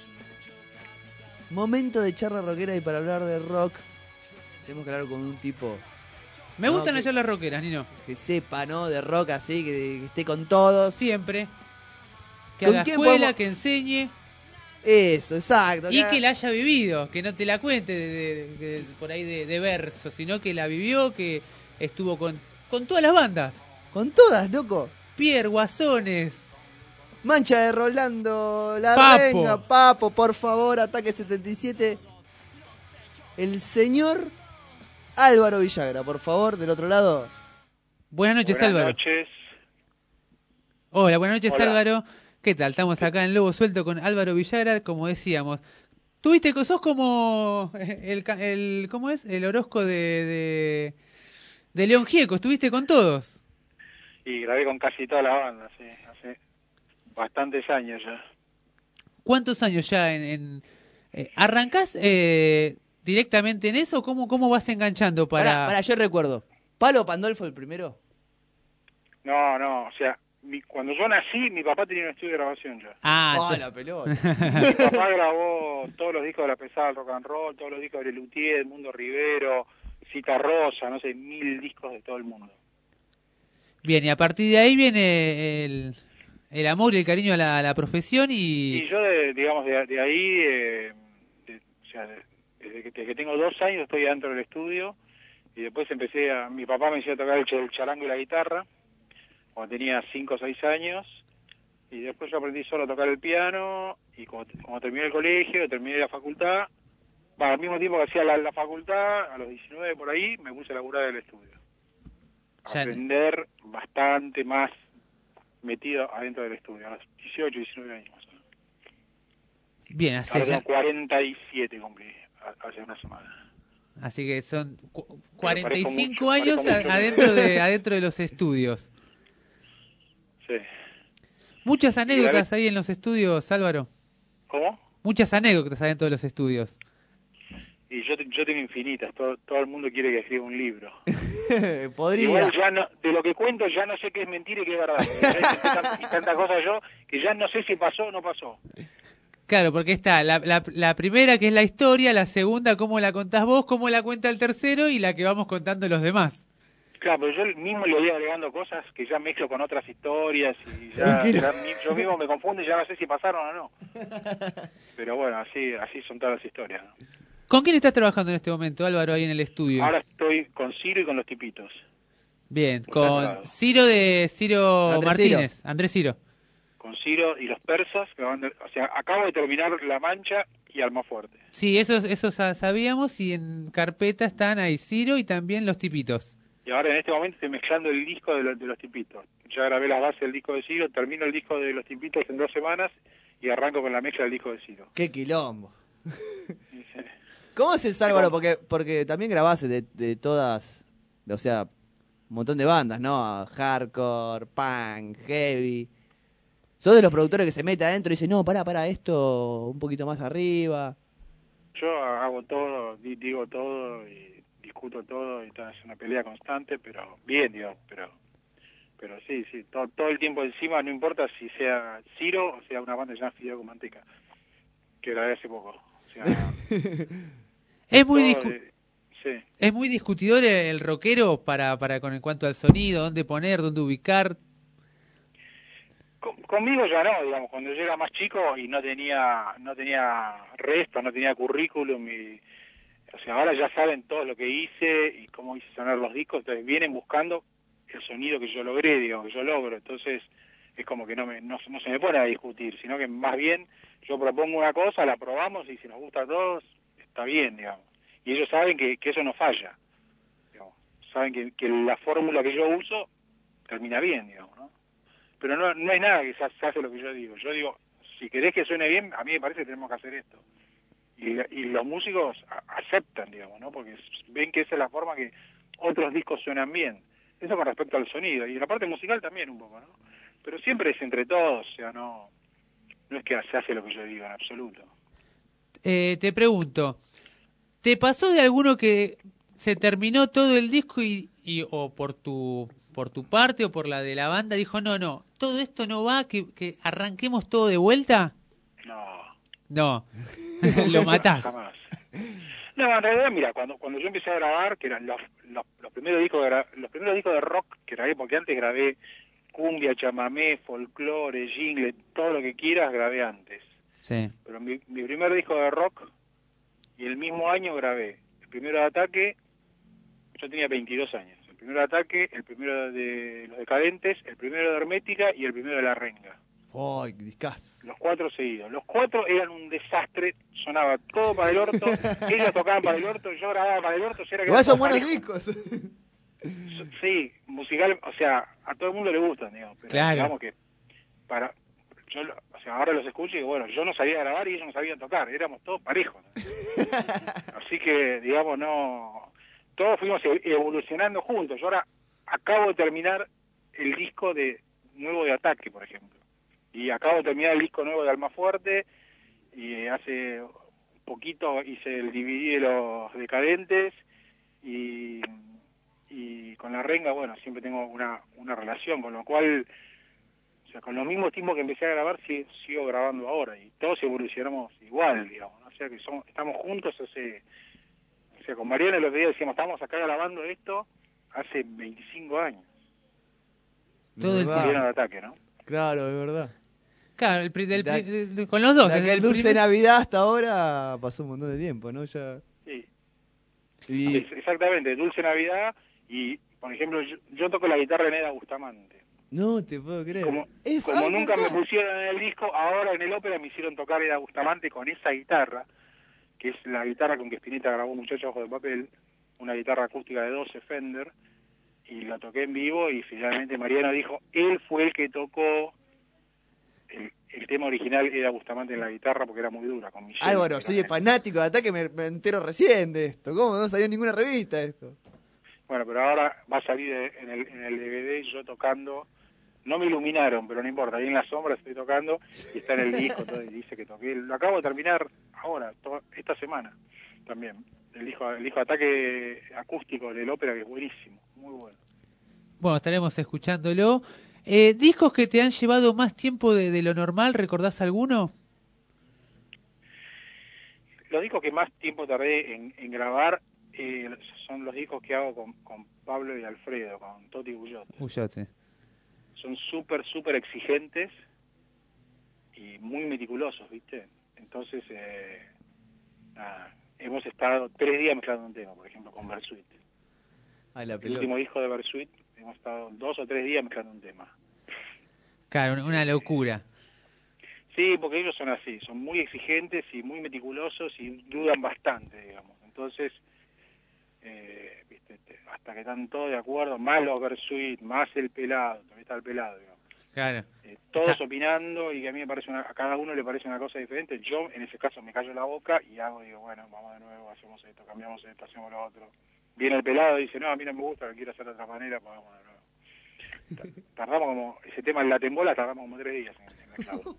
D: Momento de charla rockera, y para hablar de rock tenemos que hablar con un tipo...
C: Me gustan las charlas rockeras, Nino.
D: Que sepa, ¿no? De rock así, que esté con todos.
C: Siempre. Que haga escuela, que enseñe.
D: Eso, exacto.
C: Y que la haya vivido, que no te la cuente por ahí de verso, sino que la vivió, que estuvo con todas las bandas.
D: Con todas, loco.
C: Pierre, Guasones.
D: Mancha de Rolando, La
C: Papo.
D: Renga, Papo, por favor, Ataque 77. El señor Álvaro Villagra, por favor, del otro lado.
C: Buenas noches, Álvaro.
E: Buenas noches.
C: Hola, buenas noches,
E: Hola.
C: Álvaro. ¿Qué tal? Estamos acá en Lobo Suelto con Álvaro Villagra, como decíamos. Sos como ¿cómo es? El horóscopo de León Gieco, estuviste con todos.
E: Y grabé con casi toda la banda, sí, hace bastantes años ya.
C: ¿Cuántos años ya arrancás directamente en eso? ¿Cómo vas enganchando
D: Para, yo recuerdo. ¿Palo Pandolfo el primero?
E: No, o sea, cuando yo nací, mi papá tenía un estudio de grabación ya.
D: La pelota.
E: Mi papá grabó todos los discos de La Pesada del Rock and Roll, todos los discos de Lelutier, Edmundo Rivero, Cita Rosa, no sé, 1000 discos de todo el mundo.
C: Bien, y a partir de ahí viene el amor y el cariño a la profesión
E: Y yo, de ahí, desde que tengo 2 años estoy dentro del estudio, y después mi papá me enseñó a tocar el charango y la guitarra, cuando tenía 5 o 6 años, y después yo aprendí solo a tocar el piano, y como terminé el colegio, terminé la facultad, al mismo tiempo que hacía la facultad, a los 19 por ahí, me puse a laburar en el estudio. Aprender bastante más metido adentro del estudio, a los 18, 19 años más o menos.
C: Bien,
E: Ahora 47 cumplí, hace una semana.
C: Así que son 45 años adentro de los estudios.
E: Sí.
C: Muchas anécdotas ahí en los estudios, Álvaro.
E: ¿Cómo?
C: Muchas anécdotas adentro de los estudios.
E: Y yo tengo infinitas, todo el mundo quiere que escriba un libro.
D: Podría.
E: Igual ya no, de lo que cuento ya no sé qué es mentira y qué es verdad. Y tantas cosas yo que ya no sé si pasó o no pasó.
C: Claro, porque está la primera, que es la historia, la segunda, cómo la contás vos, cómo la cuenta el tercero, y la que vamos contando los demás.
E: Claro, pero yo mismo le voy agregando cosas que ya mezclo con otras historias y ya yo mismo me confundo y ya no sé si pasaron o no. Pero bueno, así son todas las historias, ¿no?
C: ¿Con quién estás trabajando en este momento, Álvaro, ahí en el estudio?
E: Ahora estoy con Ciro y con los tipitos.
C: Bien, con Ciro Martínez, Andrés Ciro.
E: Con Ciro y los persas, acabo de terminar La Mancha y Almafuerte.
C: Sí, eso sabíamos, y en carpeta están ahí Ciro y también los tipitos.
E: Y ahora en este momento estoy mezclando el disco de los tipitos. Ya grabé las bases del disco de Ciro, termino el disco de los tipitos en 2 semanas y arranco con la mezcla del disco de Ciro.
D: ¡Qué quilombo! ¿Cómo haces, Álvaro? Porque también grabás de todas, o sea, un montón de bandas, ¿no? Hardcore, punk, heavy. ¿Sos de los productores que se mete adentro y dice, no, para esto un poquito más arriba?
E: Yo hago todo, digo todo y discuto todo, y es una pelea constante, pero bien, pero sí, todo el tiempo encima, no importa si sea Ciro o sea una banda llamada Fideo con Manteca, que grabé hace poco. O sea,
C: es muy discutidor el rockero para en cuanto al sonido, dónde poner, dónde ubicar.
E: Conmigo ya no, digamos, cuando yo era más chico y no tenía resto, no tenía currículum, o sea, ahora ya saben todo lo que hice y cómo hice sonar los discos, entonces vienen buscando el sonido que yo logré, que yo logro, entonces es como que no se me pone a discutir, sino que más bien yo propongo una cosa, la probamos y si nos gusta a todos, está bien, digamos. Y ellos saben que eso no falla, digamos. Saben que la fórmula que yo uso termina bien, digamos, ¿no? Pero no hay nada que se hace lo que yo digo. Yo digo, si querés que suene bien, a mí me parece que tenemos que hacer esto. Y los músicos aceptan, digamos, ¿no? Porque ven que esa es la forma que otros discos suenan bien. Eso con respecto al sonido. Y la parte musical también un poco, ¿no? Pero siempre es entre todos, o sea, no es que se hace lo que yo digo en absoluto.
C: Te pregunto, ¿te pasó de alguno que se terminó todo el disco y o por tu parte o por la de la banda dijo, no, todo esto no va, que arranquemos todo de vuelta? No. Lo matás.
E: Jamás. No, en realidad, mira, cuando yo empecé a grabar, que eran los primeros discos de rock que grabé, porque antes grabé cumbia, chamamé, folclore, jingle, todo lo que quieras grabé antes.
C: Sí.
E: Pero mi primer disco de rock, y el mismo año grabé el primero de Ataque, yo tenía 22 años. El primero de Ataque, el primero de Los Decadentes, el primero de Hermética y el primero de La Renga.
D: ¡Ay, discas!
E: Los 4 seguidos. Los 4 eran un desastre, sonaba todo para el orto, ellos tocaban para el orto, yo grababa para el orto.
D: Igual son buenos discos.
E: Sí, musical, o sea, a todo el mundo le gustan, digamos, pero
C: claro.
E: Digamos que ahora los escucho y bueno, yo no sabía grabar y ellos no sabían tocar, éramos todos parejos, ¿no? Así que, digamos, todos fuimos evolucionando juntos. Yo ahora acabo de terminar el disco nuevo de Ataque, por ejemplo. Y acabo de terminar el disco nuevo de Almafuerte, y hace poquito hice el DVD de los Decadentes, y con La Renga, bueno, siempre tengo una relación, con lo cual, o sea, con los mismos tiempos que empecé a grabar, sigo grabando ahora, y todos evolucionamos igual, digamos, ¿no? O sea, que estamos juntos o sea, con Mariana los días decíamos, estamos acá grabando esto hace 25 años.
C: Todo el tiempo.
E: De Ataque, ¿no?
D: Claro, es verdad.
C: Claro, con los dos.
D: Desde el Dulce Navidad hasta ahora pasó un montón de tiempo, ¿no? Ya.
E: Sí.
D: Y...
E: Exactamente, Dulce Navidad, y por ejemplo, yo toco la guitarra en Eda Bustamante.
D: No te puedo creer.
E: Como nunca me pusieron en el disco, ahora en el ópera me hicieron tocar Eda Bustamante con esa guitarra, que es la guitarra con que Spinetta grabó Muchachos Ojos de Papel, una guitarra acústica de 12 Fender, y la toqué en vivo, y finalmente Mariano dijo, él fue el que tocó el tema original, Eda Bustamante en la guitarra, porque era muy dura, con Michelle.
D: Álvaro, soy fanático de Ataque, me entero recién de esto. ¿Cómo no salió en ninguna revista esto?
E: Bueno, pero ahora va a salir en el DVD yo tocando. No me iluminaron, pero no importa, ahí en la sombra estoy tocando, y está en el disco, todo, y dice que toqué. Lo acabo de terminar ahora, esta semana también. El disco Ataque acústico del ópera, que es buenísimo, muy bueno.
C: Bueno, estaremos escuchándolo. ¿Discos que te han llevado más tiempo de lo normal? ¿Recordás alguno?
E: Los discos que más tiempo tardé en grabar son los discos que hago con Pablo y Alfredo, con Toti Gullote. Son súper exigentes y muy meticulosos, ¿viste? Entonces, hemos estado 3 días mezclando un tema, por ejemplo, con Versuit. El último disco de Versuit, hemos estado 2 o 3 días mezclando un tema.
C: Claro, una locura.
E: Sí, porque ellos son así, son muy exigentes y muy meticulosos y dudan bastante, digamos. Entonces, ¿viste? Hasta que están todos de acuerdo, más los Versuit, más el pelado, también está el pelado, digamos.
C: Claro.
E: Todos opinando, y que a mí me parece a cada uno le parece una cosa diferente. Yo, en ese caso, me callo la boca y digo, bueno, vamos de nuevo, hacemos esto, cambiamos esto, hacemos lo otro. Viene el pelado y dice, no, a mí no me gusta, lo quiero hacer de otra manera, pues vamos de nuevo. Tardamos como, ese tema en la tembola, tardamos como 3 días en mezclarlo.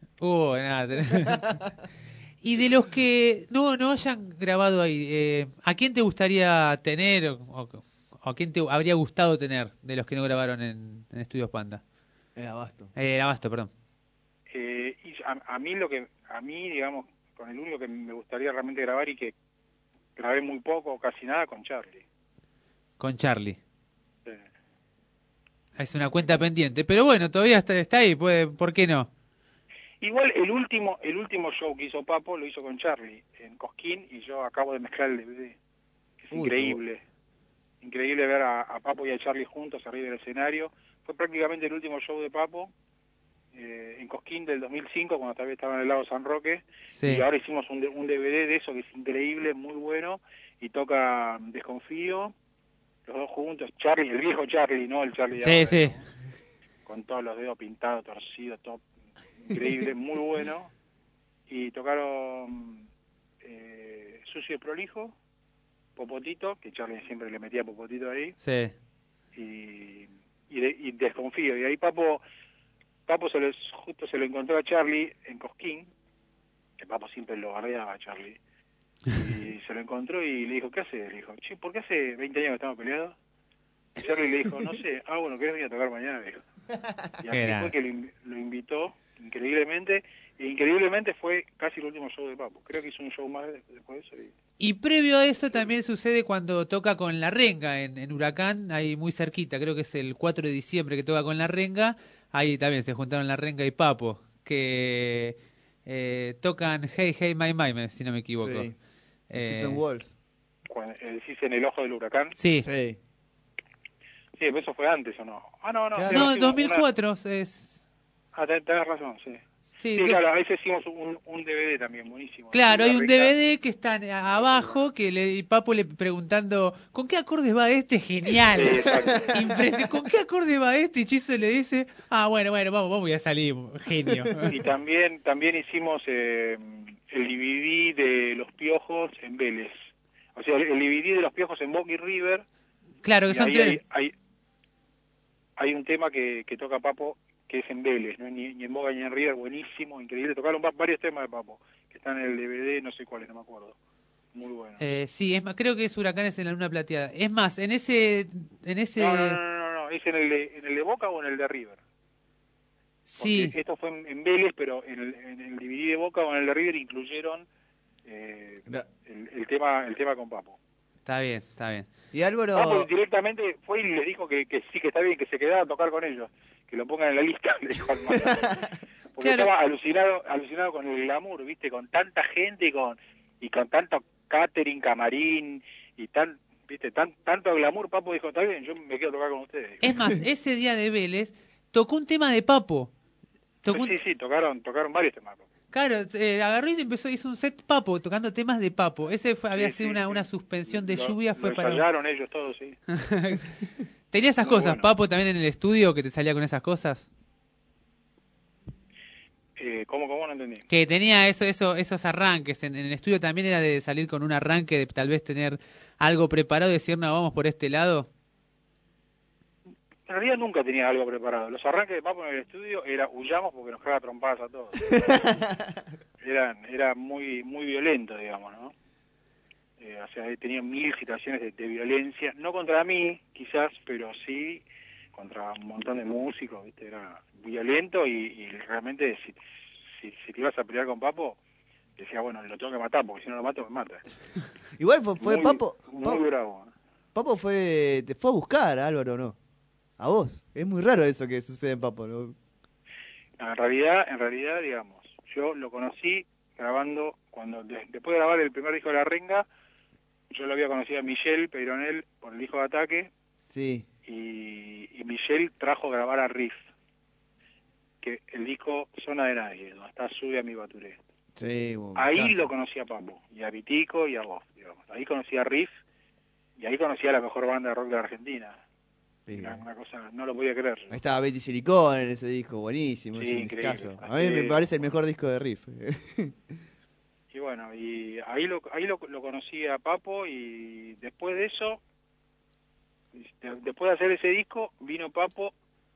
C: Nada. Y de los que no hayan grabado ahí, ¿a quién te gustaría tener o a quién te habría gustado tener de los que no grabaron en Estudios Panda?
D: Abasto.
C: Abasto, perdón.
E: Y a mí, digamos, con el único que me gustaría realmente grabar y que grabé muy poco o casi nada, con Charlie.
C: Con Charlie.
E: Sí.
C: Es una cuenta pendiente, pero bueno, todavía está ahí, ¿por qué no?
E: Igual el último show que hizo Papo lo hizo con Charlie en Cosquín, y yo acabo de mezclar el DVD. Es increíble. Increíble ver a Papo y a Charlie juntos arriba del escenario. Fue prácticamente el último show de Papo en Cosquín del 2005, cuando todavía estaba en el lago San Roque. Sí. Y ahora hicimos un DVD de eso que es increíble, muy bueno, y toca Desconfío, los dos juntos. Charlie, el viejo Charlie, no el Charlie de ahora,
C: sí.
E: Con todos los dedos pintados, torcidos, todo increíble, muy bueno. Y tocaron Sucio y Prolijo, Popotito, que Charlie siempre le metía Popotito ahí.
C: Sí.
E: Y Desconfío. Y ahí Papo justo se lo encontró a Charlie en Cosquín, que Papo siempre lo bardeaba a Charlie. Y se lo encontró y le dijo, ¿qué hace? Le dijo, che, ¿por qué hace 20 años que estamos peleados? Y Charlie le dijo, no sé, bueno, ¿querés venir a tocar mañana? Le dijo. Y así fue que lo invitó, increíblemente, e increíblemente fue casi el último show de Papo. Creo que hizo un show más después de eso.
C: Y previo a eso también sucede cuando toca con La Renga en Huracán, ahí muy cerquita, creo que es el 4 de diciembre que toca con La Renga, ahí también se juntaron La Renga y Papo, que tocan Hey Hey My My, si no me equivoco.
D: Sí. Stephen Wolf.
E: ¿Decís en el ojo del huracán?
C: Sí.
D: Sí.
E: Sí, pero eso fue antes, ¿o no? No.
C: Claro. No, 2004 es...
E: tenés razón, sí. Sí, claro, a veces hicimos un DVD también, buenísimo.
C: Claro, hay un DVD que está abajo, y Papo le preguntando, ¿con qué acordes va este? Genial. Sí, ¿con qué acordes va este? Y Chizo le dice, bueno, vamos, voy a salir, genio.
E: Y también hicimos el DVD de Los Piojos en Vélez. O sea, el DVD de Los Piojos en Boca y River.
C: Claro, que son 3.
E: Hay hay un tema que toca Papo, que es en Vélez, ¿no? Ni en Boca ni en River, buenísimo, increíble. Tocaron varios temas de Papo, que están en el DVD, no sé cuáles, no me acuerdo. Muy bueno.
C: Sí, es más, creo que es Huracanes en la Luna Plateada. Es más, en ese...
E: No, ¿es en el de Boca o en el de River?
C: Sí.
E: Porque esto fue en Vélez, pero en el DVD de Boca o en el de River incluyeron el tema con Papo.
C: Está bien.
D: Y Álvaro...
E: Papo directamente fue y le dijo que sí, que está bien, que se quedara a tocar con ellos, que lo pongan en la lista, le dijo al maestro. Porque estaba alucinado con el glamour, ¿viste? Con tanta gente y con tanto catering, camarín y tanto glamour. Papo dijo, está bien, yo me quedo a tocar con ustedes.
C: Es más, ese día de Vélez tocó un tema de Papo.
E: Sí, tocaron varios temas.
C: Claro, agarró y hizo un set Papo, tocando temas de Papo. Ese había sido una suspensión de lluvia. Fue
E: lo ensayaron ellos todos, sí.
C: ¿Tenía esas cosas, bueno. Papo, también en el estudio, que te salía con esas cosas?
E: ¿Cómo no entendí?
C: Que tenía esos arranques. En el estudio también era de salir con un arranque, de tal vez tener algo preparado y decir, no, vamos por este lado.
E: En realidad nunca tenía algo preparado. Los arranques de Papo en el estudio era huyamos porque nos caga trompadas a todos. Era muy violento, digamos, ¿no? O sea, tenía 1000 situaciones de violencia, no contra mí, quizás, pero sí contra un montón de músicos, ¿viste? Era violento y realmente si te ibas a pelear con Papo, decía, bueno, lo tengo que matar, porque si no lo mato, me mata.
D: Igual fue Papo...
E: Muy bravo.
D: Papo te fue a buscar, Álvaro, ¿no? A vos. Es muy raro eso que sucede en Papo, ¿no?
E: En realidad, digamos, yo lo conocí grabando, después de grabar el primer disco de La Renga, yo lo había conocido a Michel Peyronel por el disco de Ataque.
D: Sí.
E: Y Michel trajo a grabar a Riff, que el disco Zona de Nadie, donde está Sube a mi Baturé.
D: Sí, bueno,
E: ahí lo conocí a Papo, y a Vitico y a vos, digamos. Ahí conocí a Riff, y ahí conocí a la mejor banda de rock de la Argentina. Sí. Una cosa, no lo podía creer.
D: Ahí estaba Betty Silicone en ese disco, buenísimo.
E: Sí, increíble.
D: A mí me parece el mejor disco de Riff.
E: Y bueno, y ahí lo conocí a Papo, y después de eso, después de hacer ese disco, vino Papo,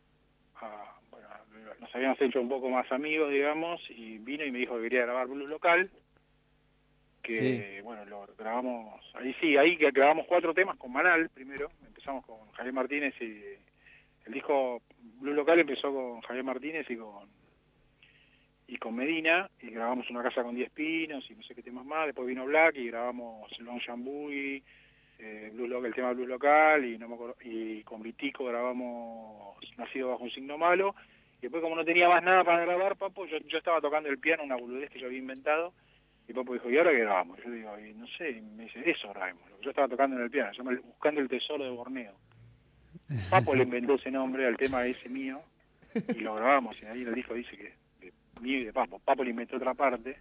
E: nos habíamos hecho un poco más amigos, digamos, y vino y me dijo que quería grabar Blues Local, que sí. Bueno, lo grabamos, ahí que grabamos 4 temas con Manal primero, empezamos con Javier Martínez y el disco Blues Local empezó con Javier Martínez y con Medina, y grabamos Una casa con 10 pinos y no sé qué temas más. Después vino Black y grabamos Long Jambuí, el tema Blues Local, y no me acuerdo, y con Vitico grabamos Nacido bajo un signo malo. Y después, como no tenía más nada para grabar, Papo, yo estaba tocando el piano, una boludez que yo había inventado, y Papo dijo, ¿y ahora qué grabamos? Yo digo, y no sé, y me dice, eso grabamos. Yo estaba tocando en el piano, se llama Buscando el tesoro de Borneo. Papo le inventó ese nombre al tema ese mío, y lo grabamos, y ahí el disco dice que mío y de Papo. Papo le inventó otra parte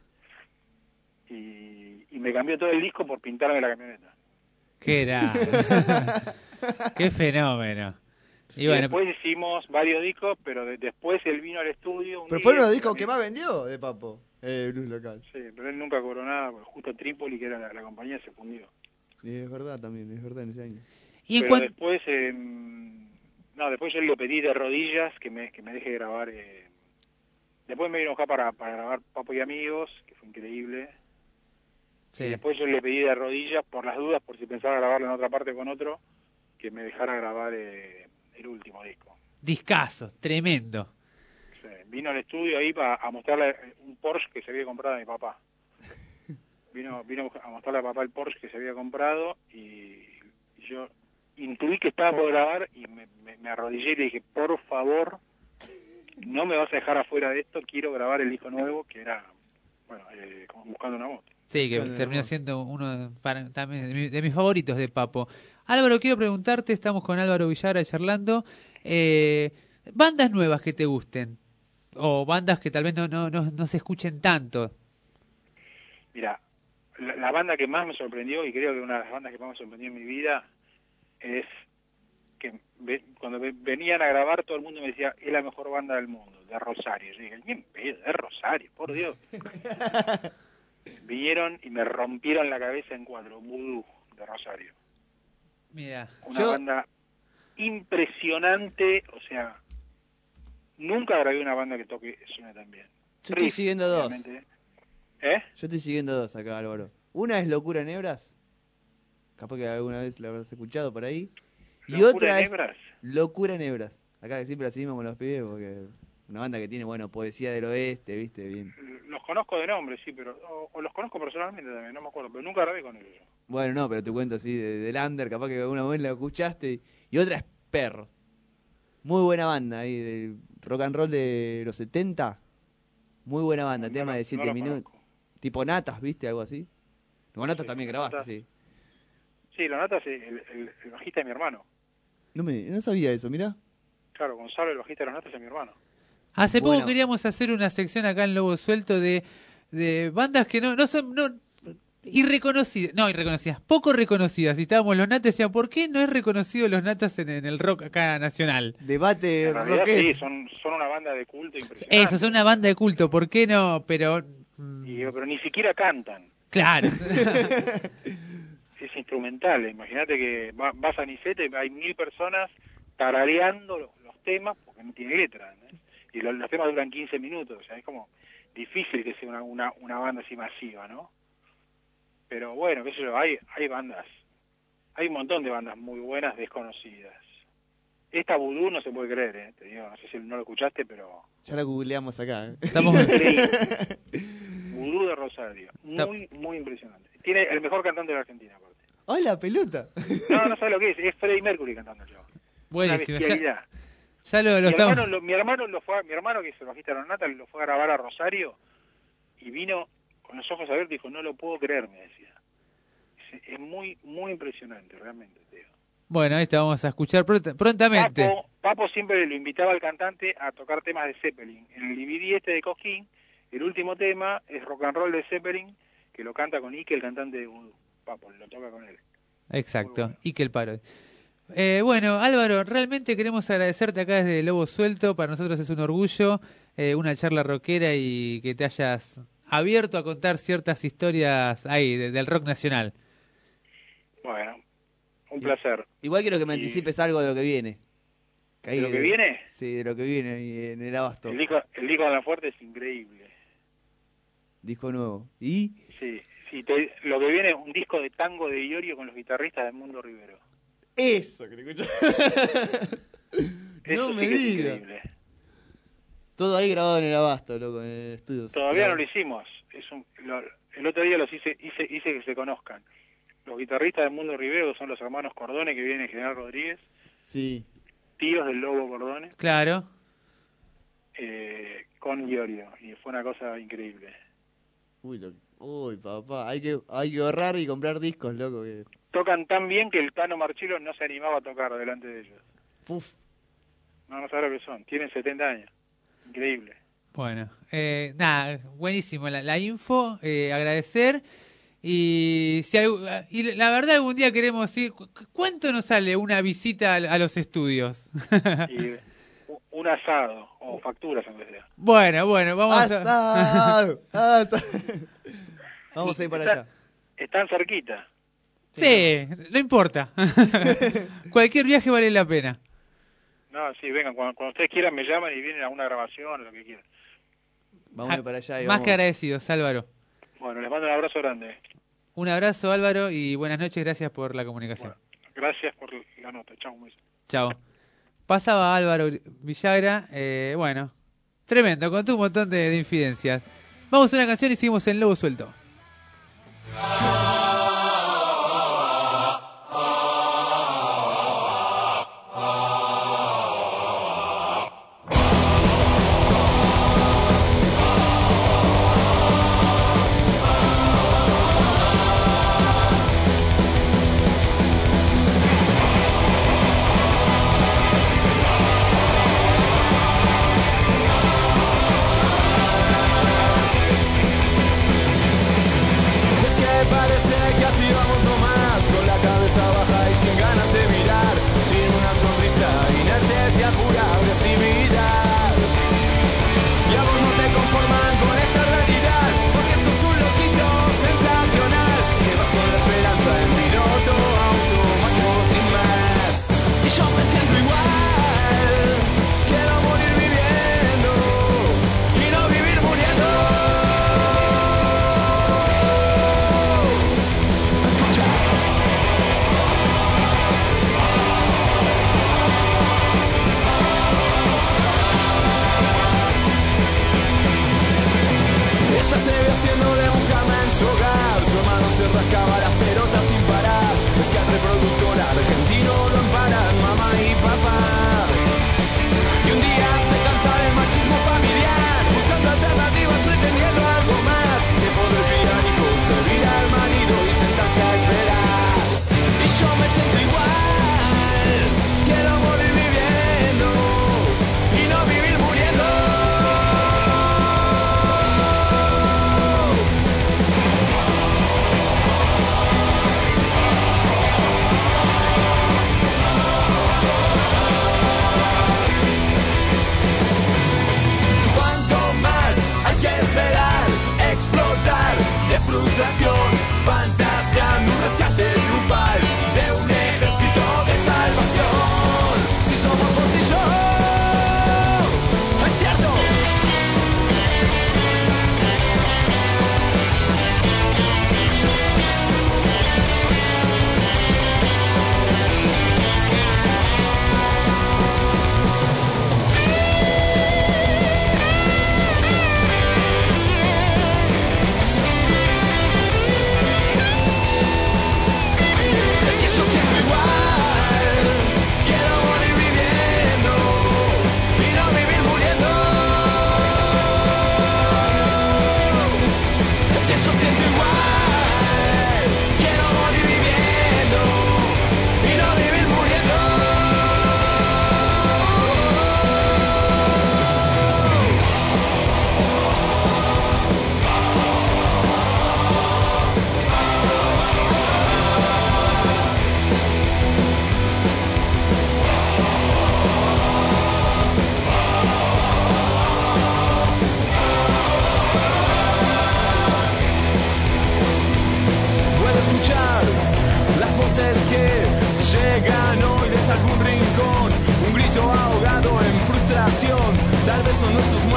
E: y me cambió todo el disco por pintarme la camioneta.
C: ¡Qué era! ¡Qué fenómeno!
E: Y bueno, después hicimos varios discos, pero después él vino al estudio.
D: Pero fueron los discos que más vendió de Papo, Blues Local.
E: Sí, pero él nunca cobró nada, porque justo Trípoli, que era la compañía, se fundió.
D: Y es verdad también, en ese año.
C: ¿Y
E: pero después, después yo le pedí de rodillas que me deje grabar. Después me vino acá para grabar Papo y Amigos, que fue increíble. Sí. Y después yo le pedí de rodillas, por las dudas, por si pensaba grabarlo en otra parte con otro, que me dejara grabar el último disco.
C: Discazo, tremendo.
E: Sí. Vino al estudio ahí a mostrarle un Porsche que se había comprado a mi papá. Vino a mostrarle a papá el Porsche que se había comprado, y yo intuí que estaba por grabar y me arrodillé y le dije, por favor, no me vas a dejar afuera de esto, quiero grabar el disco nuevo, que era, Buscando una moto.
C: Sí, que terminó siendo uno también de mis favoritos de Papo. Álvaro, quiero preguntarte, estamos con Álvaro Villagra charlando, bandas nuevas que te gusten, o bandas que tal vez no se escuchen tanto.
E: Mira, la banda que más me sorprendió, y creo que una de las bandas que más me sorprendió en mi vida, es que cuando venían a grabar todo el mundo me decía, es la mejor banda del mundo, de Rosario. Yo dije, bien pedo, de Rosario, por Dios. Vinieron y me rompieron la cabeza en 4, Vudú, de Rosario.
C: Mira,
E: una banda impresionante, o sea, nunca grabé una banda que suene tan bien.
D: Yo estoy siguiendo dos.
E: obviamente.
D: Yo estoy siguiendo dos acá, Álvaro. Una es Locura en Hebras. Capaz que alguna vez la habrás escuchado por ahí. Y
E: ¿Locura
D: otra
E: en
D: es
E: Hebras?
D: Locura en Hebras. Acá que siempre la seguimos con los pibes porque una banda que tiene, bueno, poesía del oeste, ¿viste? Bien.
E: Los conozco de nombre, sí, pero o los conozco personalmente también, no me acuerdo, pero nunca grabé con ellos.
D: Bueno, no, pero te cuento así del under, capaz que alguna vez la escuchaste. Y otra es Perro. Muy buena banda ahí, del rock and roll de los 70. Muy buena banda, tema de 7 minutos. Tipo Natas, ¿viste? Algo así. Con Natas también grabaste,
E: Natas.
D: sí.
E: Sí, los Natas, el bajista de mi hermano.
D: No sabía eso, mirá.
E: Claro, Gonzalo, el bajista de los Natas, es mi hermano.
C: Hace poco
D: Bueno.
C: queríamos hacer una sección acá en Lobo Suelto de bandas que no son irreconocidas, poco reconocidas. Y estábamos los Natas y decían, ¿por qué no es reconocido los Natas en el rock acá nacional?
D: Debate
E: En realidad
D: rockero.
E: sí, son una banda de culto impresionante.
C: Eso, son una banda de culto, ¿por qué no? Pero
E: Pero ni siquiera cantan.
C: claro.
E: Es instrumental, imagínate que vas a Niceto y hay 1000 personas tarareando los temas porque no tiene letra, ¿no? Y los temas duran 15 minutos, o sea, es como difícil que sea una banda así masiva, ¿no? Pero bueno, qué sé yo, hay bandas, hay un montón de bandas muy buenas desconocidas. Esta Vudú no se puede creer, te digo, no sé si no lo escuchaste, pero...
D: Ya la googleamos acá.
C: Estamos
E: Vudú de Rosario, muy impresionante. Tiene el mejor cantante de la Argentina, aparte.
D: ¡Ay, la pelota!
E: No sabe lo que es Freddie Mercury cantando el chavo.
C: Buenísimo.
E: Una bestialidad.
C: Ya lo
E: mi
C: estamos.
E: hermano que es el bajista de los Natas, lo fue a grabar a Rosario y vino con los ojos abiertos y dijo, no lo puedo creer, me decía. Es muy impresionante, realmente, te digo.
C: Bueno, ahí está, vamos a escuchar prontamente.
E: Papo siempre lo invitaba al cantante a tocar temas de Zeppelin. En el DVD de Cosquín, el último tema es Rock and Roll de Zeppelin, que lo canta con Ike, el cantante de Voodoo. Papo, lo toca con él.
C: Exacto, y que el paro. Bueno, Álvaro, realmente queremos agradecerte acá desde Lobo Suelto. Para nosotros es un orgullo, una charla rockera y que te hayas abierto a contar ciertas historias ahí del rock nacional.
E: Bueno, un placer.
D: Igual quiero que me anticipes algo de lo que viene.
E: ¿De lo que viene?
D: Sí, de lo que viene ahí en el Abasto.
E: El disco de La Fuerte es increíble.
D: Disco nuevo. ¿Y?
E: Sí, lo que viene es un disco de tango de Iorio con los guitarristas de Mundo Rivero.
D: Eso que le escucho. No me digas. Todo ahí grabado en el Abasto, loco, en el estudio.
E: Todavía no lo hicimos. El otro día los hice que se conozcan. Los guitarristas de Mundo Rivero son los hermanos Cordone, que viene General Rodríguez.
D: Sí.
E: Tíos del Lobo Cordone.
C: Claro.
E: Con Iorio. Y fue una cosa increíble.
D: Uy, papá, hay que ahorrar y comprar discos, loco. Que...
E: Tocan tan bien que el Tano Marchilo no se animaba a tocar delante de ellos.
D: Uf.
E: No sabe lo que son. Tienen 70 años. Increíble.
C: Bueno, nada, buenísimo la info, agradecer. Y la verdad algún día queremos ir. ¿Cuánto nos sale una visita a los estudios?
E: Y un asado o facturas en vez de...
C: Bueno, vamos
D: asado. Vamos a ir para allá.
E: Están cerquita.
C: Sí, no importa. Cualquier viaje vale la pena.
E: No, sí, vengan, cuando ustedes quieran me llaman y vienen a una grabación o lo que quieran.
D: Vamos a ir para allá.
C: Más que agradecidos, Álvaro.
E: Bueno, les mando un abrazo grande.
C: Un abrazo, Álvaro, y buenas noches, gracias por la comunicación.
E: Bueno, gracias por la nota, chao.
C: Chao. Pasaba Álvaro Villagra, bueno, tremendo, contó un montón de infidencias. Vamos a una canción y seguimos en Lobo Suelto.
J: Sé que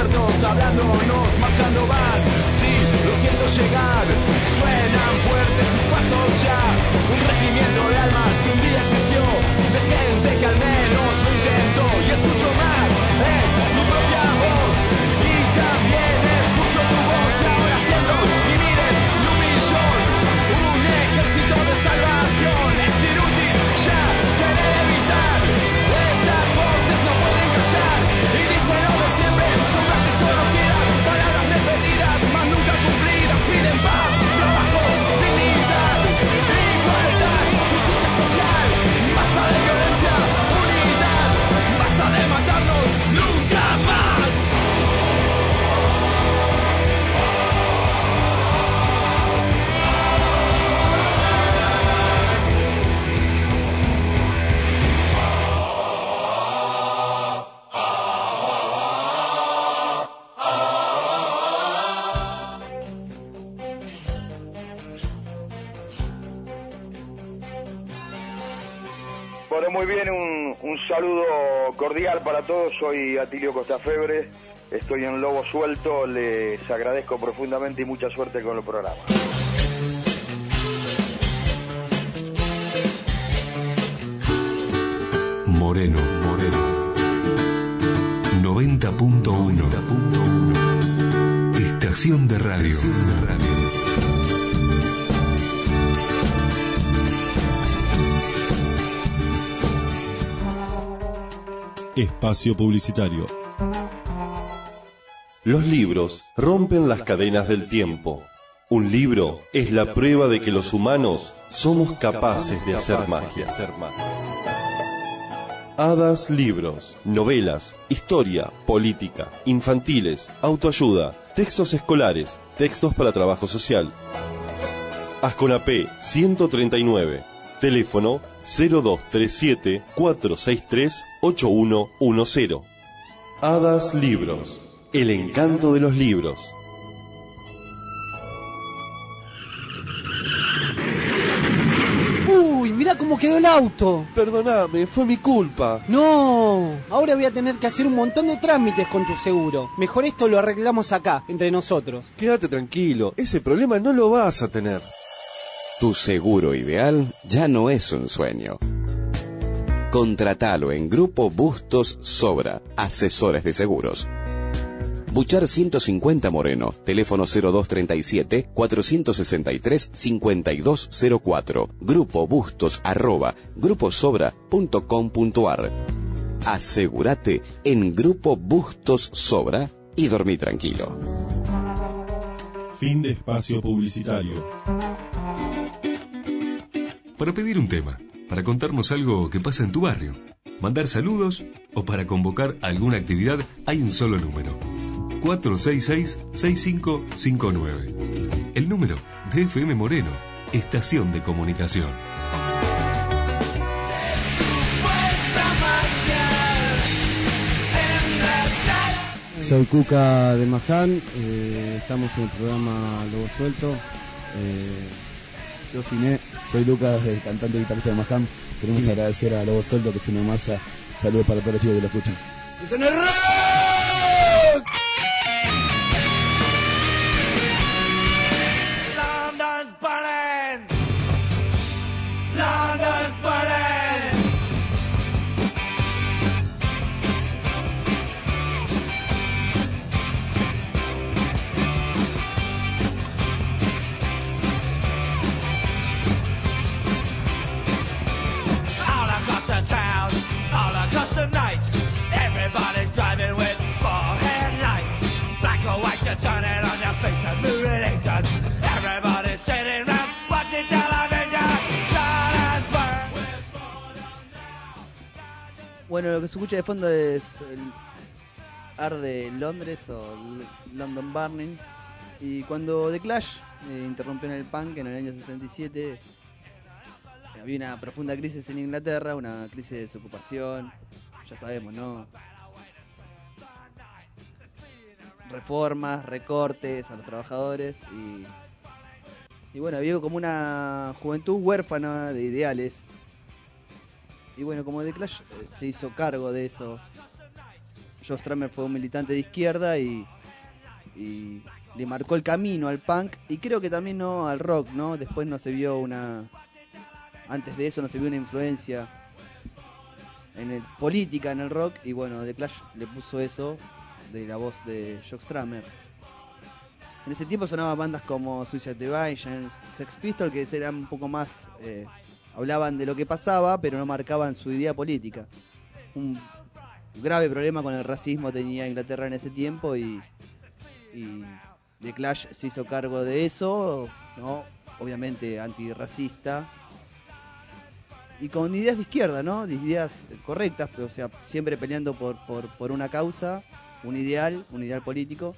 U: muertos hablándonos, marchando van. Sí, lo siento llegar, suenan fuertes sus pasos ya. Un regimiento de almas que un día existió, de gente que al menos lo intentó. Y escucho más, es mi propia voz. Y también escucho tu voz. Y ahora siento y mires de 1 millón. Un ejército de salvación. Es inútil ya querer evitar. Estas voces no pueden callar. Y dicen lo de siempre, son frases conocidas, palabras repetidas, mas nunca cumplidas. Piden paz, trabajo, dignidad, igualdad, justicia social. Basta de violencia, unidad. Basta de matarnos, nunca más.
F: Bueno, muy bien, un saludo cordial para todos. Soy Atilio Costafebre, estoy en Lobo Suelto, les agradezco profundamente y mucha suerte con el programa.
A: Moreno, 90.1. Estación de radio.
K: Espacio publicitario. Los libros rompen las cadenas del tiempo. Un libro es la prueba de que los humanos somos capaces de hacer magia. Hadas Libros, novelas, historia, política, infantiles, autoayuda, textos escolares, textos para trabajo social. Asconapé 139, teléfono 0237-463-8110. Hadas Libros, el encanto de los libros.
G: Uy, mirá cómo quedó el auto.
K: Perdóname, fue mi culpa.
G: No, ahora voy a tener que hacer un montón de trámites con tu seguro. Mejor esto lo arreglamos acá, entre nosotros.
K: Quédate tranquilo, ese problema no lo vas a tener.
H: Tu seguro ideal ya no es un sueño. Contratalo en Grupo Bustos Sobra, asesores de seguros. Buchar 150 Moreno, teléfono 0237-463-5204, grupobustos@gruposobra.com.ar. Asegúrate en Grupo Bustos Sobra y dormí tranquilo.
K: Fin de espacio publicitario.
A: Para pedir un tema, para contarnos algo que pasa en tu barrio, mandar saludos o para convocar alguna actividad, hay un solo número: 466-6559. El número de FM Moreno, estación de comunicación.
L: Soy Cuca de Maján, estamos en el programa Lobo Suelto.
I: Yo Ciné, soy Lucas, cantante y guitarrista de Maján. Queremos agradecer a Lobo Suelto que se nos masa. Saludos para todos los chicos que lo escuchan.
U: London's burning! London's burning! All across the town, all across the night, everybody's driving with forehead lights. Black or white, you're turning on your face and new religion. Everybody's sitting round watching television. London's burning!
D: Bueno, lo que se escucha de fondo es el Arde Londres o London Burning. Y cuando The Clash interrumpió en el punk en el año 77, había una profunda crisis en Inglaterra, una crisis de desocupación, ya sabemos, ¿no? Reformas, recortes a los trabajadores y bueno, había como una juventud huérfana de ideales. Y bueno, como The Clash se hizo cargo de eso Joe Strummer fue un militante de izquierda y le marcó el camino al punk y creo que también no al rock, ¿no? Después no se vio antes de eso no se vio una influencia política en el rock y bueno, The Clash le puso eso de la voz de Joe Strummer. En ese tiempo sonaban bandas como Suicide Divine, Sex Pistols, que eran un poco más hablaban de lo que pasaba, pero no marcaban su idea política. Un grave problema con el racismo tenía Inglaterra en ese tiempo y The Clash se hizo cargo de eso, ¿no? Obviamente antirracista y con ideas de izquierda, ¿no? De ideas correctas, pero, o sea, siempre peleando por una causa, un ideal político.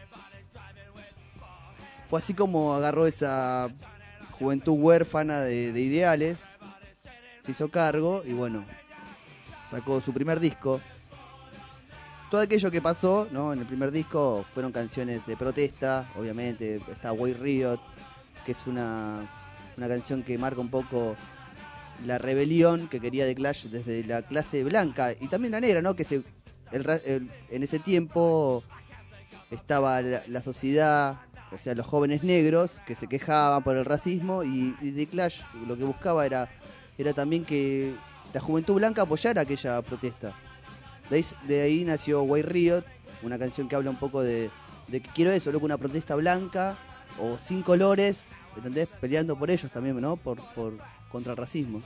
D: Fue así como agarró esa juventud huérfana de ideales, se hizo cargo y bueno, sacó su primer disco. Todo aquello que pasó, ¿no? En el primer disco fueron canciones de protesta, obviamente. Está White Riot, que es una canción que marca un poco la rebelión que quería The Clash desde la clase blanca y también la negra, ¿no? Que en ese tiempo estaba la sociedad, o sea, los jóvenes negros que se quejaban por el racismo y The Clash lo que buscaba era también que la juventud blanca apoyara aquella protesta. De ahí nació White Riot, una canción que habla un poco de que quiero eso, loco, una protesta blanca o sin colores, ¿entendés? Peleando por ellos también, ¿no? Contra el racismo.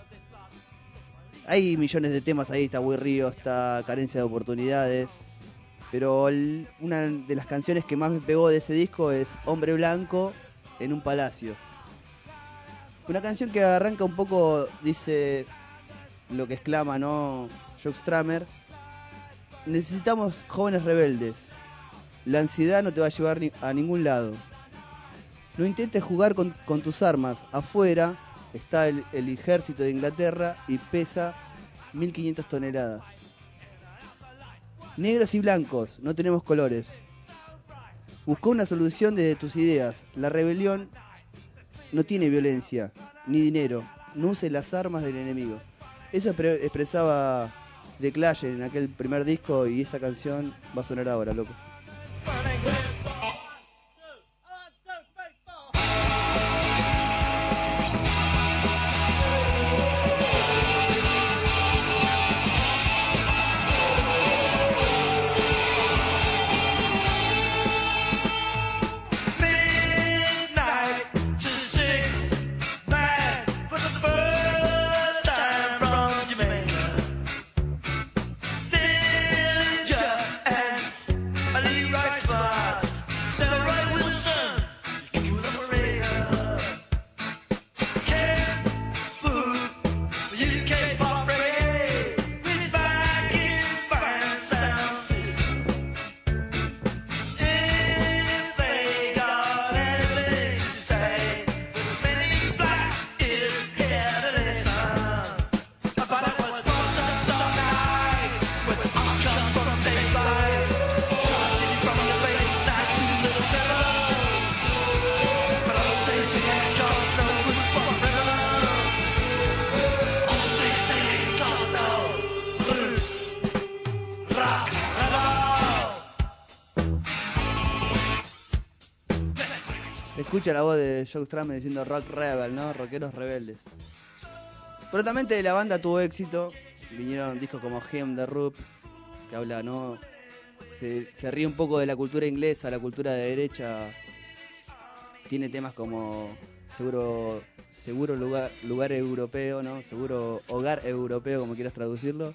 D: Hay millones de temas ahí, está White Riot, está Carencia de Oportunidades, pero una de las canciones que más me pegó de ese disco es Hombre Blanco en un Palacio. Una canción que arranca un poco, dice lo que exclama, ¿no? Joe Strummer. Necesitamos jóvenes rebeldes. La ansiedad no te va a llevar a ningún lado. No intentes jugar con tus armas. Afuera está el ejército de Inglaterra y pesa 1500 toneladas. Negros y blancos, no tenemos colores. Busca una solución desde tus ideas. La rebelión no tiene violencia, ni dinero. No uses las armas del enemigo. Eso expresaba The Clash en aquel primer disco y esa canción va a sonar ahora, loco. Escucha la voz de Joe Strummer diciendo rock rebel, ¿no? Rockeros rebeldes. Prontamente de la banda tuvo éxito. Vinieron discos como Him the Roop, que habla, ¿no? Se ríe un poco de la cultura inglesa, la cultura de derecha. Tiene temas como seguro lugar europeo, ¿no? Seguro hogar europeo, como quieras traducirlo.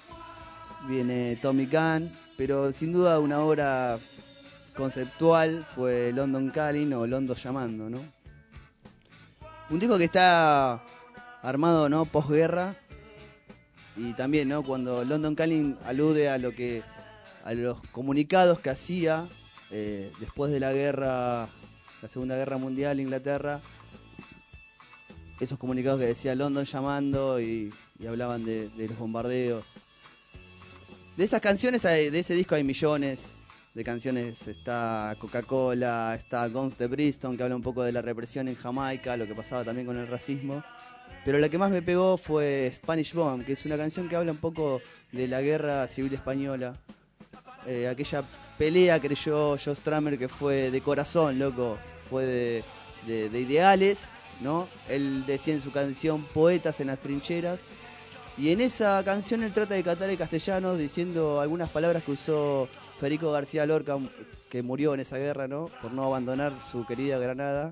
D: Viene Tommy Gunn, pero sin duda una obra conceptual fue London Calling o London Llamando, ¿no? Un disco que está armado, ¿no? Posguerra y también, ¿no? Cuando London Calling alude a los comunicados que hacía después de la Segunda Guerra Mundial, Inglaterra, esos comunicados que decía London Llamando y hablaban de los bombardeos. De esas canciones, de ese disco hay millones de canciones. Está Coca-Cola, está Guns de Bristol, que habla un poco de la represión en Jamaica, lo que pasaba también con el racismo. Pero la que más me pegó fue Spanish Bomb, que es una canción que habla un poco de la guerra civil española, aquella pelea creyó Joe Strummer que fue de corazón, loco, fue de ideales, ¿no? Él decía en su canción Poetas en las trincheras, y en esa canción él trata de cantar el castellano diciendo algunas palabras que usó Federico García Lorca, que murió en esa guerra, ¿no? Por no abandonar su querida Granada.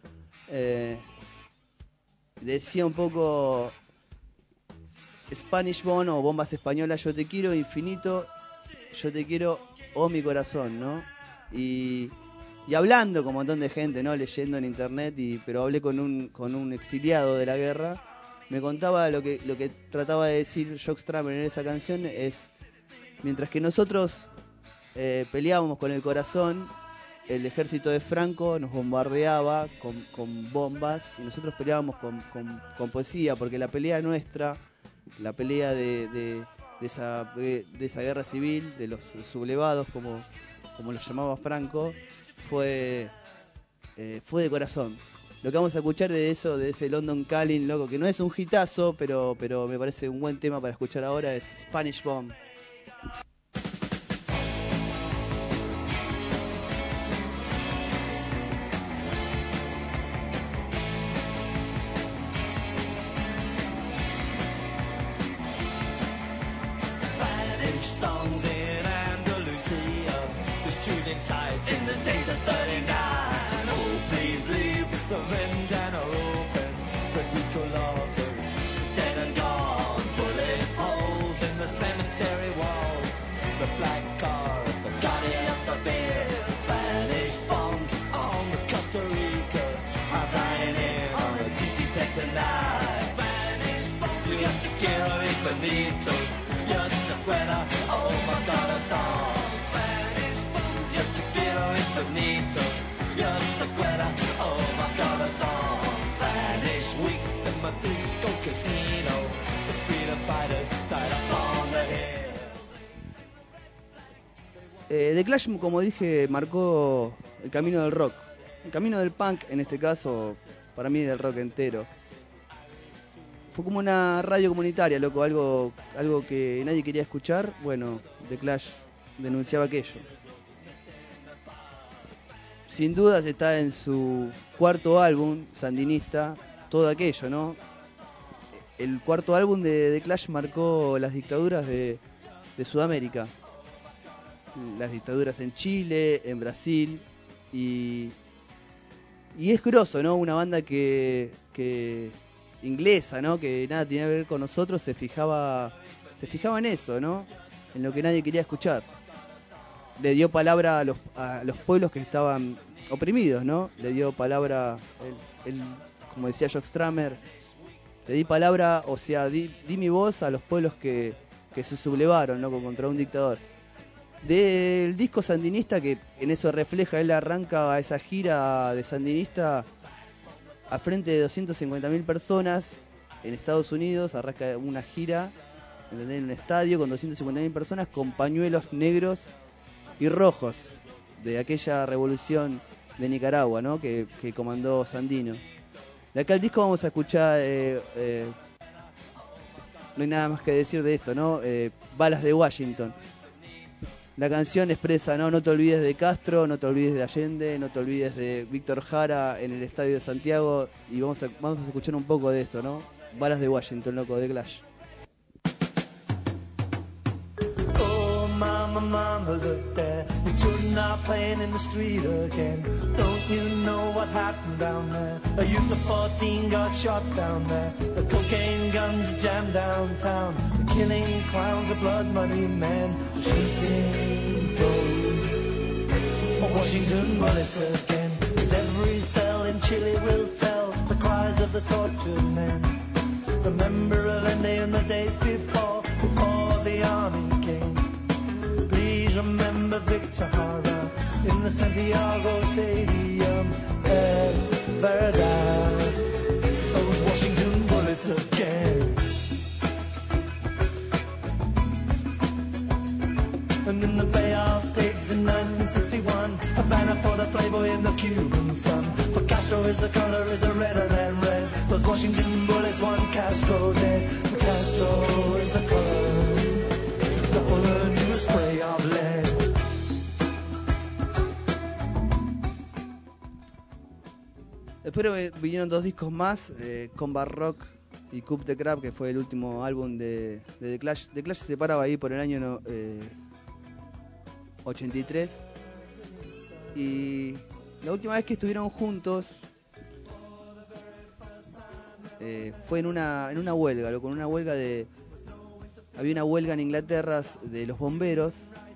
D: Decía un poco Spanish Bomb o bombas españolas, yo te quiero infinito, yo te quiero, oh mi corazón, ¿no? Y hablando con un montón de gente, ¿no? Leyendo en internet, pero hablé con un exiliado de la guerra, me contaba lo que trataba de decir Joe Strummer en esa canción es, mientras que nosotros peleábamos con el corazón, el ejército de Franco nos bombardeaba con bombas y nosotros peleábamos con poesía, porque la pelea nuestra, la pelea de esa guerra civil, de los sublevados, como los llamaba Franco, fue de corazón. Lo que vamos a escuchar de ese London Calling, loco, que no es un hitazo, pero me parece un buen tema para escuchar ahora, es Spanish Bomb.
J: Songs in Andalusia, the shooting sights in the days of 39. Oh, please leave the vendana open. Federico Lorca, dead and gone. Bullet holes in the cemetery wall. The black car, the guardian of the beer. Spanish bombs on the Costa Rica. I'm flying in on a DC-10 tonight. Spanish bombs, yo te quiero infinito. Yo te quiero, oh my corazón. Spanish bombs, yo te quiero infinito. Yo te quiero, oh my corazón. Spanish weeks in my disco casino. The freedom fighters died up on the hill.
D: The Clash, como dije, marcó el camino del rock. El camino del punk, en este caso, para mí del rock entero. Fue como una radio comunitaria, loco, algo que nadie quería escuchar. Bueno, The Clash denunciaba aquello. Sin dudas está en su cuarto álbum, Sandinista, todo aquello, ¿no? El cuarto álbum de The Clash marcó las dictaduras de Sudamérica. Las dictaduras en Chile, en Brasil, y es grosso, ¿no? Una banda que inglesa, ¿no? Que nada tenía que ver con nosotros, se fijaba en eso, ¿no? En lo que nadie quería escuchar. Le dio palabra a los pueblos que estaban oprimidos, ¿no? Le dio palabra, como decía Joe Strummer, le di palabra, o sea, di mi voz a los pueblos que se sublevaron, ¿no? Contra un dictador. Del disco Sandinista, que en eso refleja, él arranca a esa gira de Sandinista a frente de 250.000 personas en Estados Unidos, arranca una gira, ¿entendés? En un estadio con 250.000 personas con pañuelos negros y rojos de aquella revolución de Nicaragua, ¿no? que comandó Sandino. De acá al disco vamos a escuchar, no hay nada más que decir de esto, ¿no? Balas de Washington. La canción expresa, ¿no? No te olvides de Castro, no te olvides de Allende, no te olvides de Víctor Jara en el Estadio de Santiago. Y vamos a escuchar un poco de esto, ¿no? Balas de Washington, loco, de Clash.
J: Oh, mama, mama, look there. The children are playing in the street again. Don't you know what happened down there? A youth of 14 got shot down there. The cocaine guns jammed downtown. The killing clowns, the blood money men. Shooting foes. Washington bullets again. As every cell in Chile will tell the cries of the tortured men. Remember Allende in the days before the army came. Please remember Victor Jara in the Santiago Stadium. Verdad, those Washington bullets again. And in the Bay of Pigs in 1961, Havana for the Playboy in the Cuban sun. For Castro is the color is a redder than red. Those Washington bullets, one Castro dead. For Castro is the color, the new spray of lead.
D: Después vinieron 2 discos más, Combat Rock y Coup de Crab, que fue el último álbum de The Clash. The Clash se separaba ahí por el año 83. Y la última vez que estuvieron juntos fue en una huelga, loco, en una huelga de... Había una huelga en Inglaterra de los bomberos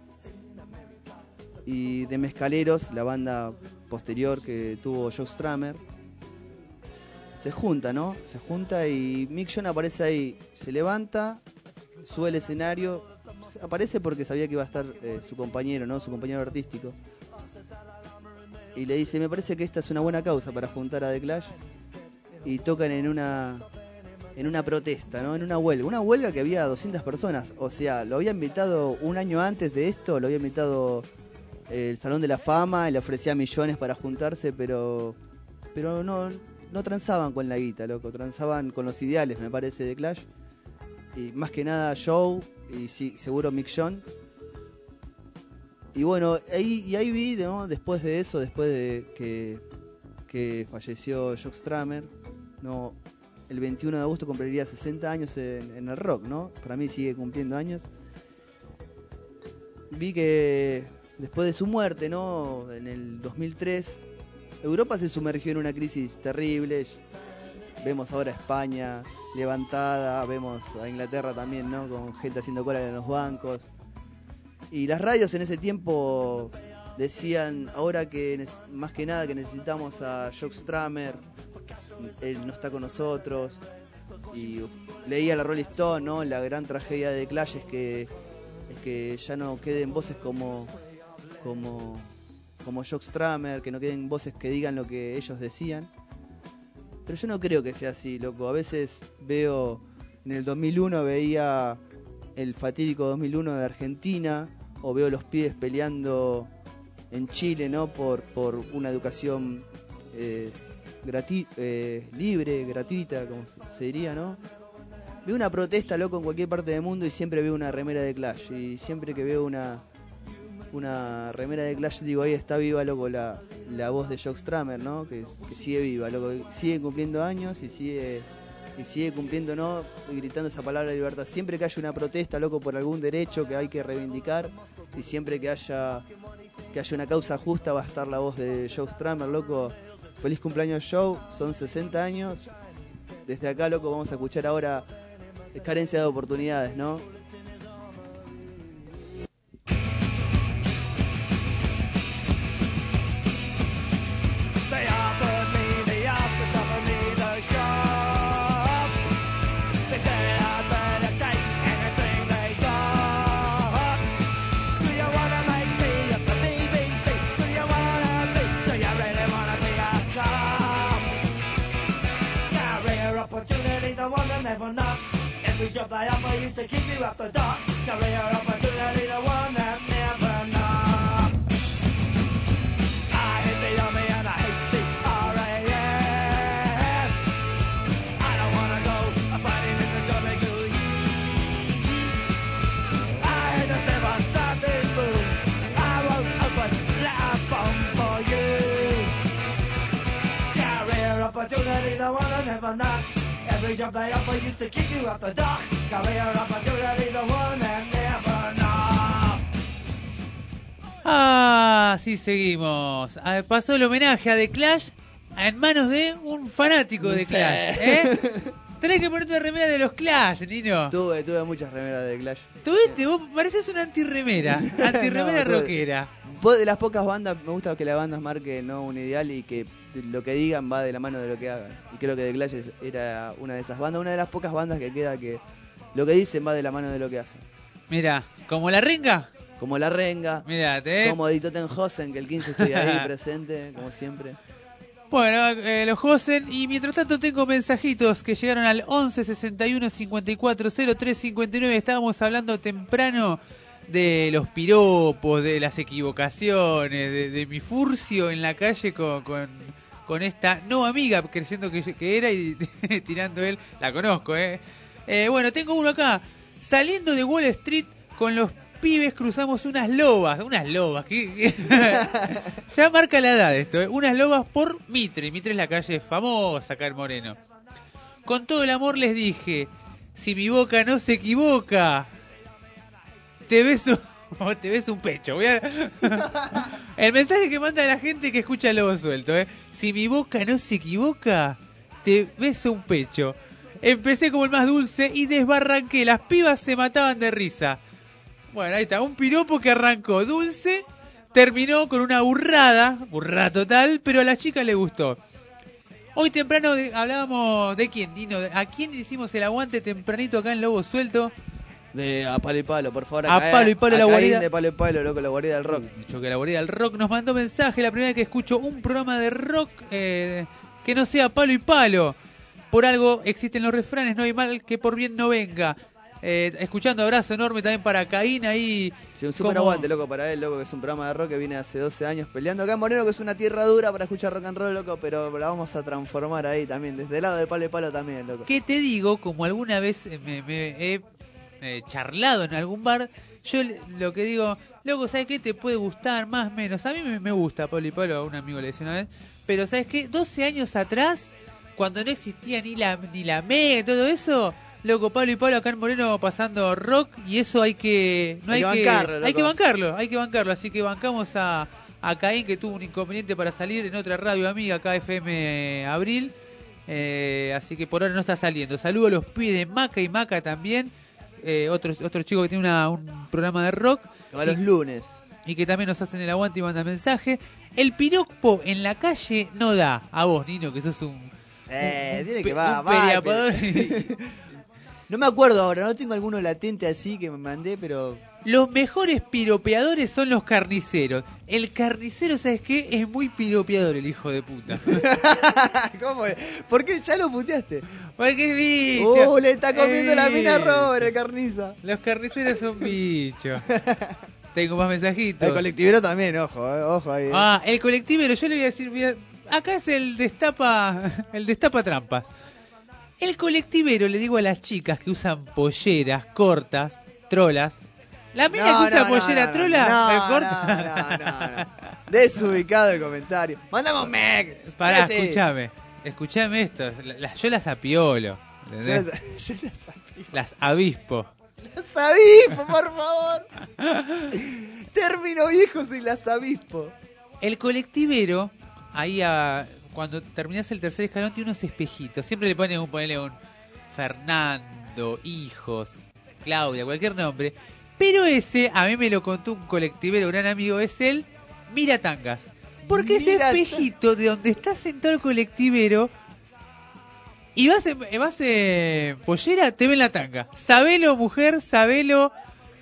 D: y de Mezcaleros, la banda posterior que tuvo Joe Strummer. Se junta, ¿no? Se junta y Mick John aparece ahí, se levanta, sube al escenario, aparece porque sabía que iba a estar su compañero, ¿no? Su compañero artístico. Y le dice, me parece que esta es una buena causa para juntar a The Clash. Y tocan en una protesta, ¿no? En una huelga que había 200 personas. O sea, lo había invitado un año antes de esto, lo había invitado el Salón de la Fama y le ofrecía millones para juntarse, pero no transaban con la guita, loco, transaban con los ideales, me parece, de Clash. Y más que nada Joe y sí, seguro Mick John. Y bueno, ahí vi, ¿no? Después de eso, después de que falleció Joe Strummer, no, el 21 de agosto cumpliría 60 años en el rock, ¿no? Para mí sigue cumpliendo años. Vi que después de su muerte, ¿no? En el 2003, Europa se sumergió en una crisis terrible. Vemos ahora a España levantada, vemos a Inglaterra también, ¿no? Con gente haciendo cola en los bancos. Y las radios en ese tiempo decían, ahora que más que nada que necesitamos a Joe Strummer, él no está con nosotros. Y leía la Rolling Stone, ¿no? La gran tragedia de Clash es que ya no queden voces como Joe Strummer, que no queden voces que digan lo que ellos decían. Pero yo no creo que sea así, loco. A veces veo, en el 2001 veía el fatídico 2001 de Argentina, o veo los pibes peleando en Chile, ¿no? Por una educación libre, gratuita, como se diría, ¿no? Veo una protesta, loco, en cualquier parte del mundo y siempre veo una remera de Clash. Y siempre que veo una remera de Clash, digo, ahí está viva, loco, la voz de Joe Strummer, ¿no? Que sigue viva, loco, sigue cumpliendo años y sigue cumpliendo, ¿no? Gritando esa palabra de libertad. Siempre que haya una protesta, loco, por algún derecho que hay que reivindicar, y siempre que haya una causa justa, va a estar la voz de Joe Strummer, loco. Feliz cumpleaños, Joe, son 60 años. Desde acá, loco, vamos a escuchar ahora Carencia de Oportunidades, ¿no?
J: Every job they offer used to keep you up the dock. Career opportunity, the one that never knocked. I hate the army and I hate the RAF. I don't wanna go fighting in the jungle heat. I hate the 7 Sundays blue. I won't open that bomb for you. Career opportunity, the one that never knocked. Every job they offer used to keep you off the dock. Career opportunity, the one that never knocked.
C: Sí, seguimos. Pasó el homenaje a The Clash en manos de un fanático de Clash, Tenés que ponerte una remera de los Clash, Nino.
D: Tuve muchas remeras de Clash.
C: ¿Tuviste? Vos pareces una antirremera no, rockera.
D: De las pocas bandas, me gusta que las bandas marquen, ¿no? Un ideal y que lo que digan va de la mano de lo que hagan. Y creo que The Clash era una de esas bandas, una de las pocas bandas que queda que lo que dicen va de la mano de lo que hacen.
C: Mira, ¿como la Renga?
D: Como la Renga.
C: Mirate.
D: Como Die Totenhausen, que el 15 estoy ahí presente, como siempre.
C: Bueno, los Hosen, y mientras tanto tengo mensajitos que llegaron al 11 61 54 03 59. Estábamos hablando temprano de los piropos, de las equivocaciones, de mi furcio en la calle con esta no amiga, creyendo que era y tirando él. La conozco, Bueno, tengo uno acá. Saliendo de Wall Street con los pibes cruzamos unas lobas, ya marca la edad esto, unas lobas por Mitre. Mitre es la calle famosa acá en Moreno. Con todo el amor les dije, si mi boca no se equivoca, te beso un pecho. El mensaje que manda la gente que escucha Lobo Suelto, si mi boca no se equivoca, te beso un pecho. Empecé como el más dulce y desbarranqué. Las pibas se mataban de risa. Bueno, ahí está. Un piropo que arrancó dulce, terminó con una burrada total, pero a la chica le gustó. Hoy temprano hablábamos de quién, Dino. ¿A quién hicimos el aguante tempranito acá en Lobo Suelto?
D: A Palo y Palo, por favor.
C: A Palo y Palo, la guarida.
D: De Palo y Palo, loco, la guarida del rock.
C: Mucho que la guarida del rock nos mandó mensaje. La primera vez que escucho un programa de rock que no sea Palo y Palo. Por algo existen los refranes, no hay mal que por bien no venga. Escuchando, abrazo enorme también para Caín ahí.
D: Sí, un super aguante, loco, para él, loco, que es un programa de rock que viene hace 12 años peleando acá en Moreno, que es una tierra dura para escuchar rock and roll, loco, pero la vamos a transformar ahí también, desde el lado de Palo y Palo también, loco.
C: ¿Qué te digo? Como alguna vez me he charlado en algún bar, yo lo que digo, loco, ¿sabes qué? Te puede gustar, más o menos. A mí me gusta Palo y Palo, a un amigo le decía una vez, pero ¿sabes qué? 12 años atrás, cuando no existía ni la Mega y todo eso, loco, Palo y Palo acá en Moreno pasando rock, y eso hay que bancarlo, así que bancamos a Caín, que tuvo un inconveniente para salir en otra radio amiga, acá FM Abril, así que por ahora no está saliendo. Saludo a los pibes de Maca y Maca también, otro chico que tiene un programa de rock
D: a los lunes
C: y que también nos hacen el aguante y mandan mensaje. El piropo en la calle no da. A vos, Nino, que sos un
D: peleador. No me acuerdo ahora, no tengo alguno latente así que me mandé, pero...
C: Los mejores piropeadores son los carniceros. El carnicero, ¿sabes qué? Es muy piropeador, el hijo de puta.
D: ¿Cómo es? ¿Por qué? ¿Ya lo puteaste?
C: Porque es bicho.
D: Le está comiendo la mina a Robert, el carniza.
C: Los carniceros son bichos. Tengo más mensajitos.
D: El colectivero también, ojo ahí.
C: El colectivero, yo le voy a decir... Acá es el destapa trampas. El colectivero, le digo a las chicas que usan polleras cortas, trolas. La mina que usa pollera trola, corta.
D: No. Desubicado el comentario. Mandame un meg.
C: Pará, escuchame esto. Yo las apiolo.
D: Yo las apiolo.
C: Las avispo.
D: Las avispo, por favor. Término viejo y las avispo.
C: El colectivero... Ahí cuando terminás el tercer escalón tiene unos espejitos. Siempre le ponen un Fernando, hijos, Claudia, cualquier nombre. Pero ese, a mí me lo contó un colectivero, un gran amigo, es el Miratangas. Porque ese espejito de donde está sentado el colectivero y vas en pollera, te ven la tanga. Sabelo, mujer, sabelo,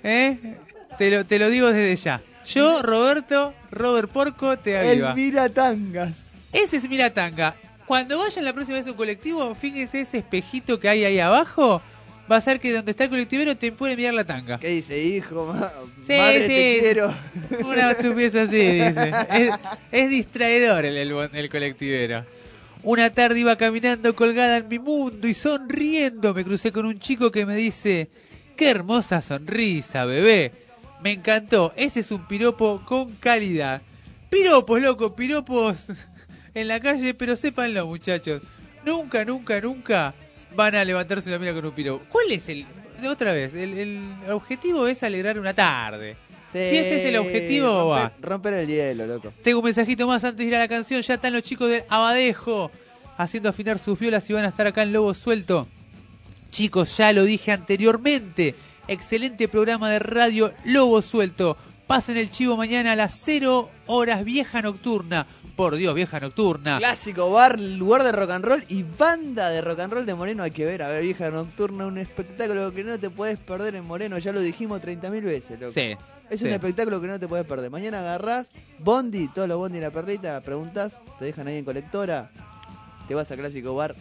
C: te lo digo desde ya. Yo, Robert Porco, te aviva.
D: El Miratangas.
C: Ese es Miratanga. Cuando vayan la próxima vez a un colectivo, fíjense ese espejito que hay ahí abajo. Va a ser que donde está el colectivero te puede mirar la tanga.
D: ¿Qué dice, hijo?
C: Madre,
D: te quiero.
C: Una estupidez así, dice. Es distraedor el colectivero. Una tarde iba caminando colgada en mi mundo y sonriendo me crucé con un chico que me dice: ¡qué hermosa sonrisa, bebé! Me encantó, ese es un piropo con calidad. Piropos, loco, piropos en la calle, pero sépanlo, muchachos. Nunca van a levantarse una mina con un piropo. ¿Cuál es otra vez, el objetivo es alegrar una tarde?
D: Sí,
C: si ese es el objetivo, va.
D: Romper el hielo, loco.
C: Tengo un mensajito más antes de ir a la canción. Ya están los chicos del Abadejo haciendo afinar sus violas y van a estar acá en Lobo Suelto. Chicos, ya lo dije anteriormente. Excelente programa de radio Lobo Suelto. Pasen el chivo mañana a las 0 horas, Vieja Nocturna. Por Dios, Vieja Nocturna.
D: Clásico bar, lugar de rock and roll y banda de rock and roll de Moreno. Hay que ver, a ver, Vieja Nocturna, un espectáculo que no te puedes perder en Moreno. Ya lo dijimos 30.000 veces, loco.
C: Sí.
D: Es un espectáculo que no te puedes perder. Mañana agarrás Bondi, todos los Bondi en la perrita, preguntas, te dejan ahí en colectora. Te vas a Clásico Bar,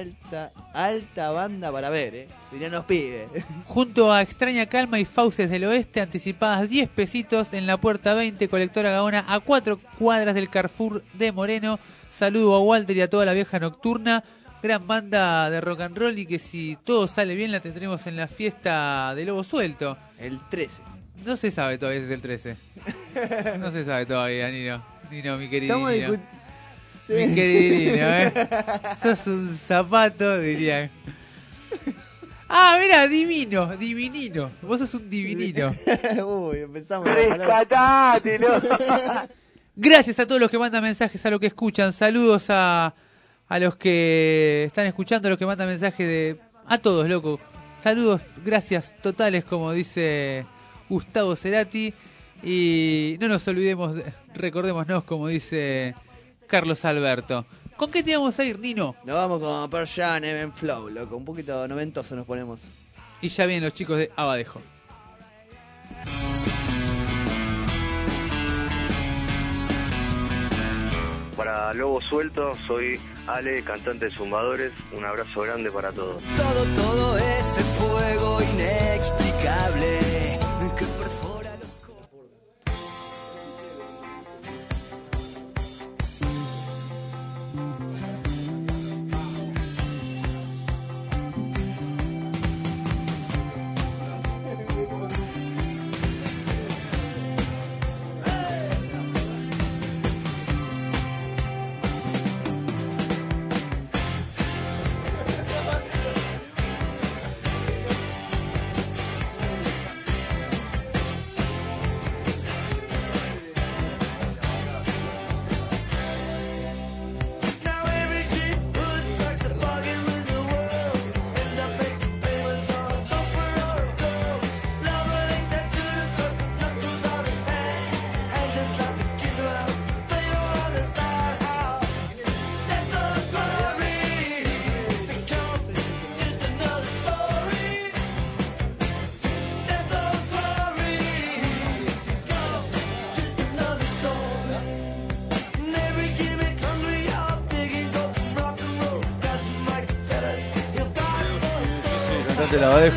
D: alta banda para ver, dirían los pibes.
C: Junto a Extraña Calma y Fauces del Oeste, anticipadas 10 pesitos en la puerta 20, Colectora Gaona, a 4 cuadras del Carrefour de Moreno. Saludo a Walter y a toda la Vieja Nocturna, gran banda de rock and roll, y que si todo sale bien la tendremos en la fiesta de Lobo Suelto.
D: El 13.
C: No se sabe todavía si es el 13. No se sabe todavía, Nino. Nino, mi querido Nino.
D: Sí.
C: Mi querido Nino, sos un zapato, dirían. Ah, mira, divinino. Vos sos un divinino.
D: Uy, empezamos.
X: Rescatátelo.
C: Gracias a todos los que mandan mensajes, a los que escuchan. Saludos a los que están escuchando, a los que mandan mensajes a todos, loco. Saludos, gracias totales, como dice Gustavo Cerati. Y no nos olvidemos, recordémonos, como dice Carlos Alberto. ¿Con qué te vamos a ir, Nino?
D: Nos vamos con Pearl Jam, Even Flow, loco. Un poquito noventoso nos ponemos.
C: Y ya vienen los chicos de Abadejo.
M: Para Lobo Suelto, soy Ale, cantante de Zumbadores. Un abrazo grande para todos.
J: Todo ese fuego inexplicable que perfora los
D: Te la dejo.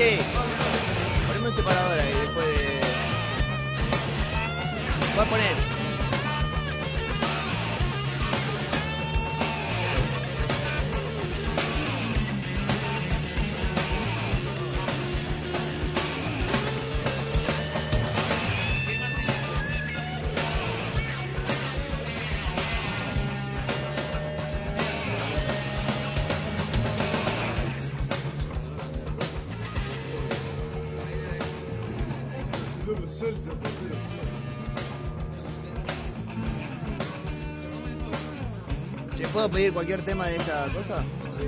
D: Sí. Poneme un separador ahí después de... Voy a poner... ¿Te puedo pedir cualquier tema de esta cosa?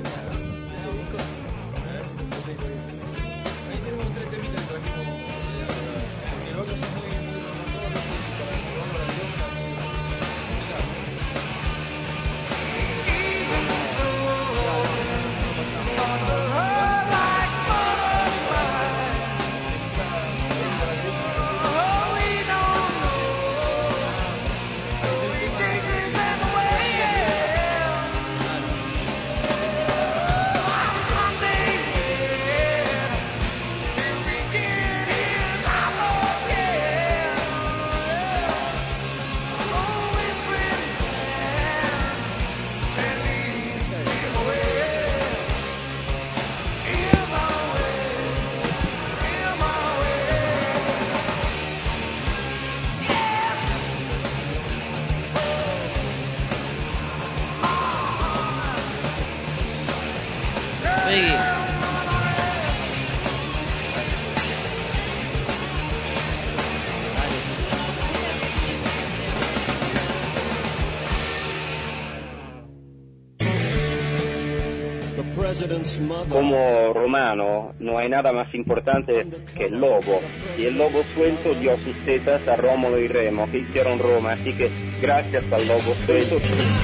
O: Como romano no hay nada más importante que el lobo, y el lobo suelto dio sus tetas a Rómulo y Remo, que hicieron Roma, así que gracias al lobo suelto.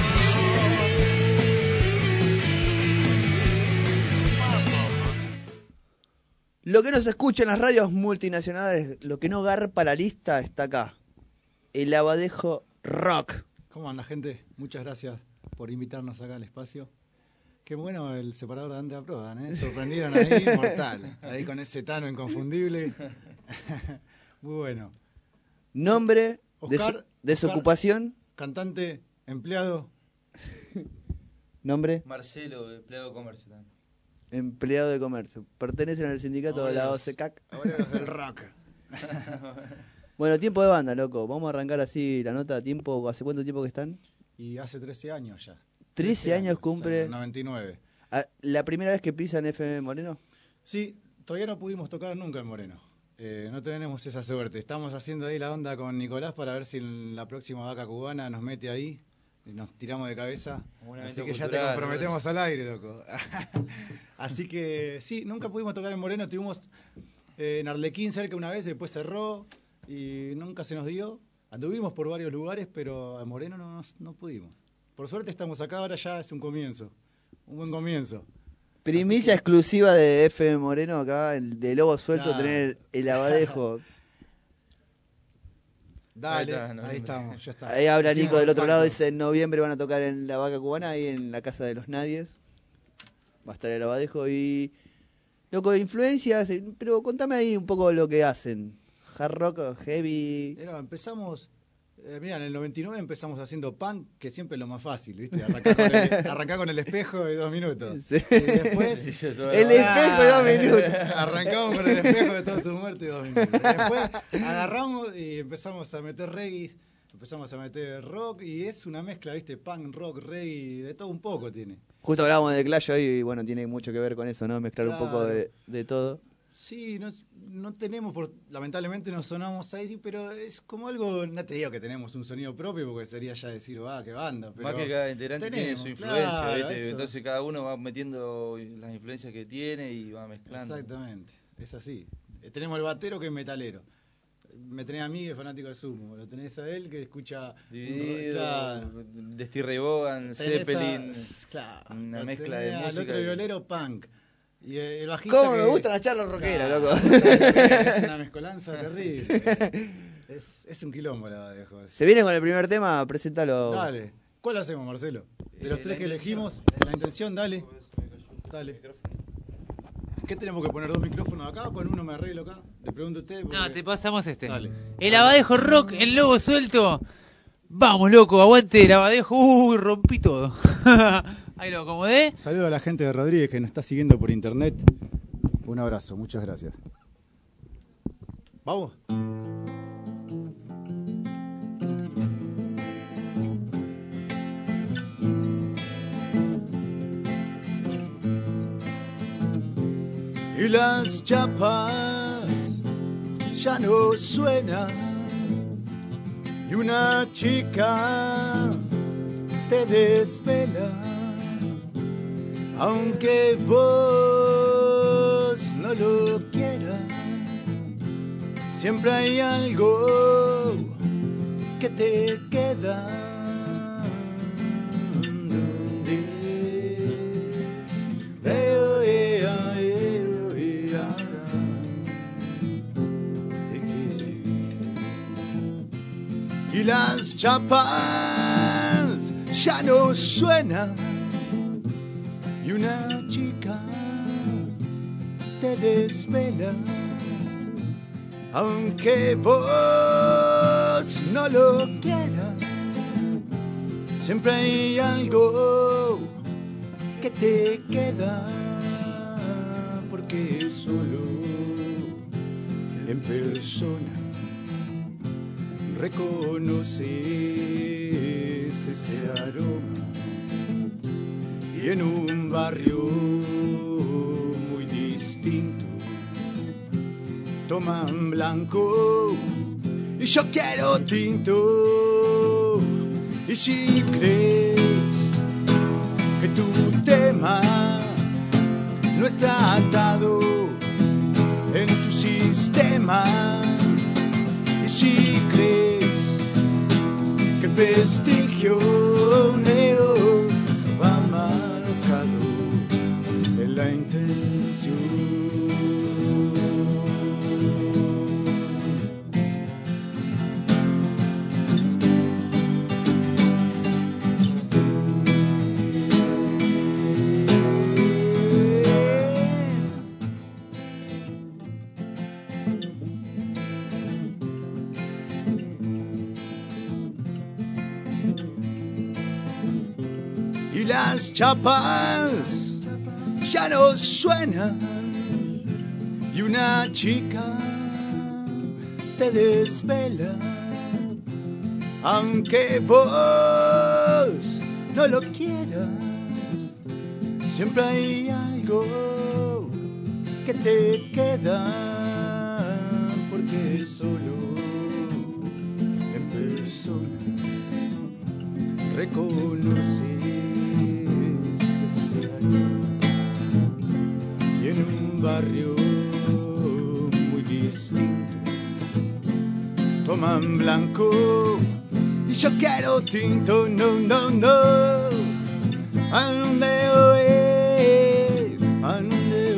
D: Lo que no se escucha en las radios multinacionales, lo que no garpa la lista, está acá. El Abadejo Rock.
P: ¿Cómo anda, gente? Muchas gracias por invitarnos acá al espacio. Qué bueno el separador de Andrea Prodan, ¿eh? Sorprendieron ahí, mortal. Ahí con ese Tano inconfundible. Muy bueno.
D: Nombre,
P: Oscar,
D: de su
P: Oscar,
D: ocupación.
P: Cantante, empleado.
D: Nombre.
Q: Marcelo, empleado de comercio también.
D: Empleado de comercio. Pertenecen al sindicato de la OCCAC.
P: Ahora es el rock.
D: Bueno, tiempo de banda, loco. Vamos a arrancar así la nota. ¿Tiempo? ¿Hace cuánto tiempo que están?
P: Y hace 13 años ya.
D: 13 años cumple.
P: O sea, 99.
D: ¿La primera vez que pisan FM Moreno?
P: Sí, todavía no pudimos tocar nunca en Moreno. No tenemos esa suerte. Estamos haciendo ahí la onda con Nicolás para ver si en la próxima vaca cubana nos mete ahí y nos tiramos de cabeza. Así que ya te comprometemos al aire, loco. Así que sí, nunca pudimos tocar en Moreno. Tuvimos en Arlequín cerca una vez, después cerró y nunca se nos dio. Anduvimos por varios lugares, pero en Moreno no pudimos. Por suerte estamos acá, ahora ya es un comienzo. Un buen comienzo.
D: Primicia exclusiva de FM Moreno acá, el de Lobo Suelto, tener el Abadejo.
P: Dale, ahí estamos, ya está.
D: Ahí habla Nico del otro lado, dice en noviembre van a tocar en la Vaca Cubana, ahí en la Casa de los Nadies. Va a estar el Abadejo y... Loco, influencias, pero contame ahí un poco lo que hacen. Hard rock, heavy...
P: Empezamos... Mirá, en el 99 empezamos haciendo punk, que siempre es lo más fácil, ¿viste? Arrancar con el espejo y 2 minutos.
D: Sí.
P: Y después...
D: Sí, el espejo y 2 minutos.
P: Arrancamos con el espejo de todo tu muerte y 2 minutos. Después agarramos y empezamos a meter reggae, empezamos a meter rock, y es una mezcla, ¿viste? Punk, rock, reggae, de todo un poco tiene.
D: Justo hablábamos de Clash hoy y bueno, tiene mucho que ver con eso, ¿no? Mezclar un poco de todo.
P: Sí, no tenemos, lamentablemente no sonamos ahí, pero es como algo, no te digo que tenemos un sonido propio, porque sería ya decir, qué banda. Pero
Q: más que cada integrante tiene su influencia, ¿viste? Entonces cada uno va metiendo las influencias que tiene y va mezclando.
P: Exactamente, es así. Tenemos el batero que es metalero. Me tenés a mí, que es fanático de Sumo. Lo tenés a él, que escucha...
Q: de Steve Ray Vaughan, Zeppelin, una mezcla de música.
P: El otro violero, punk. Y el bajista
D: ¿Cómo me gustan las charlas rockeras, loco?
P: Es una mezcolanza terrible. Es un quilombo la dejo.
D: ¿Se viene con el primer tema? Preséntalo.
P: Dale. ¿Cuál hacemos, Marcelo? De los tres que elegimos, la intención, dale. Dale. ¿Qué tenemos que poner? ¿2 micrófonos acá o con uno me arreglo acá? Le pregunto a usted. Porque...
C: No, te pasamos este.
P: Dale.
C: El Abadejo Rock, el lobo suelto. Vamos, loco, aguante el Abadejo. Uy, rompí todo. Ahí lo acomodé.
P: Saludo a la gente de Rodríguez que nos está siguiendo por internet. Un abrazo, muchas gracias. ¿Vamos?
U: Y las chapas ya no suenan y una chica te desvela, aunque vos no lo quieras, siempre hay algo que te queda. Y las chapas ya no suenan y una chica te desvela, aunque vos no lo quieras, siempre hay algo que te queda, porque solo en persona reconoces ese aroma, y en un barrio muy distinto toman blanco y yo quiero tinto. Y si crees que tu tema no está atado en tu sistema, y si crees que el prestigio neo va marcado en la intención. Y las chapas ya no suenan y una chica te desvela, aunque vos no lo quieras, siempre hay algo que te queda, porque solo en persona reconoces ese aroma, y en un barrio muy distinto toman blanco y yo quiero tinto. No, no, no. ¿A dónde voy? ¿A dónde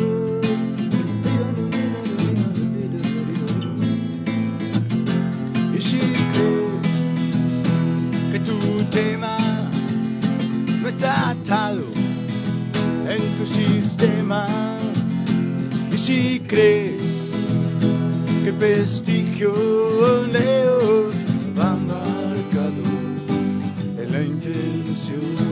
U: voy? Y si crees que tu tema no está atado en tu sistema, y si crees que el prestigio leo va marcado en la intención.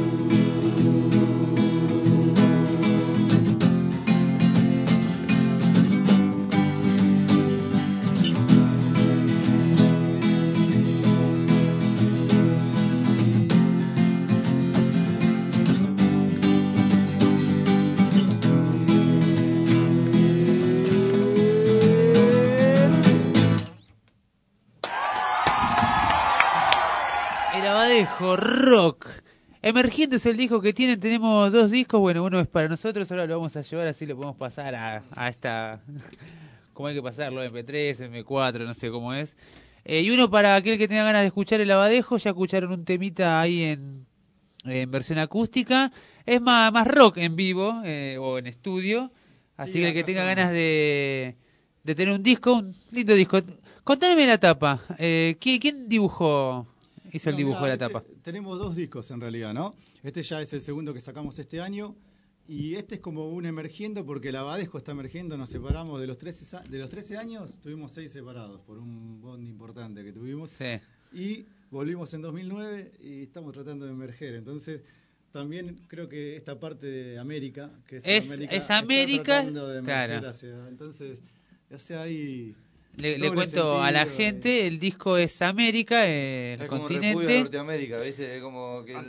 C: Rock. Emergente es el disco que tienen. Tenemos 2 discos. Bueno, uno es para nosotros. Ahora lo vamos a llevar, así lo podemos pasar a esta. ¿Cómo hay que pasarlo? MP3, MP4, no sé cómo es. Y uno para aquel que tenga ganas de escuchar el Abadejo. Ya escucharon un temita ahí en versión acústica. Es más rock en vivo o en estudio. Así sí, que el que tenga ganas de tener un disco, un lindo disco. Contame la tapa. ¿Quién dibujó? Hizo el dibujo de la tapa.
P: Tenemos 2 discos en realidad, ¿no? Este ya es el segundo que sacamos este año Y este es como un emergiendo, porque el Abadesco está emergiendo, nos separamos de los 13 años, tuvimos 6 separados por un bond importante que tuvimos.
C: Sí.
P: Y volvimos en 2009 y estamos tratando de emerger. Entonces, también creo que esta parte de América, que es América,
C: está tratando
P: de emerger hacia. Entonces, ya sea ahí.
C: Le cuento a la gente, el disco es América, el
Q: es
C: continente.
Q: Como de Norteamérica, ¿viste? Es como que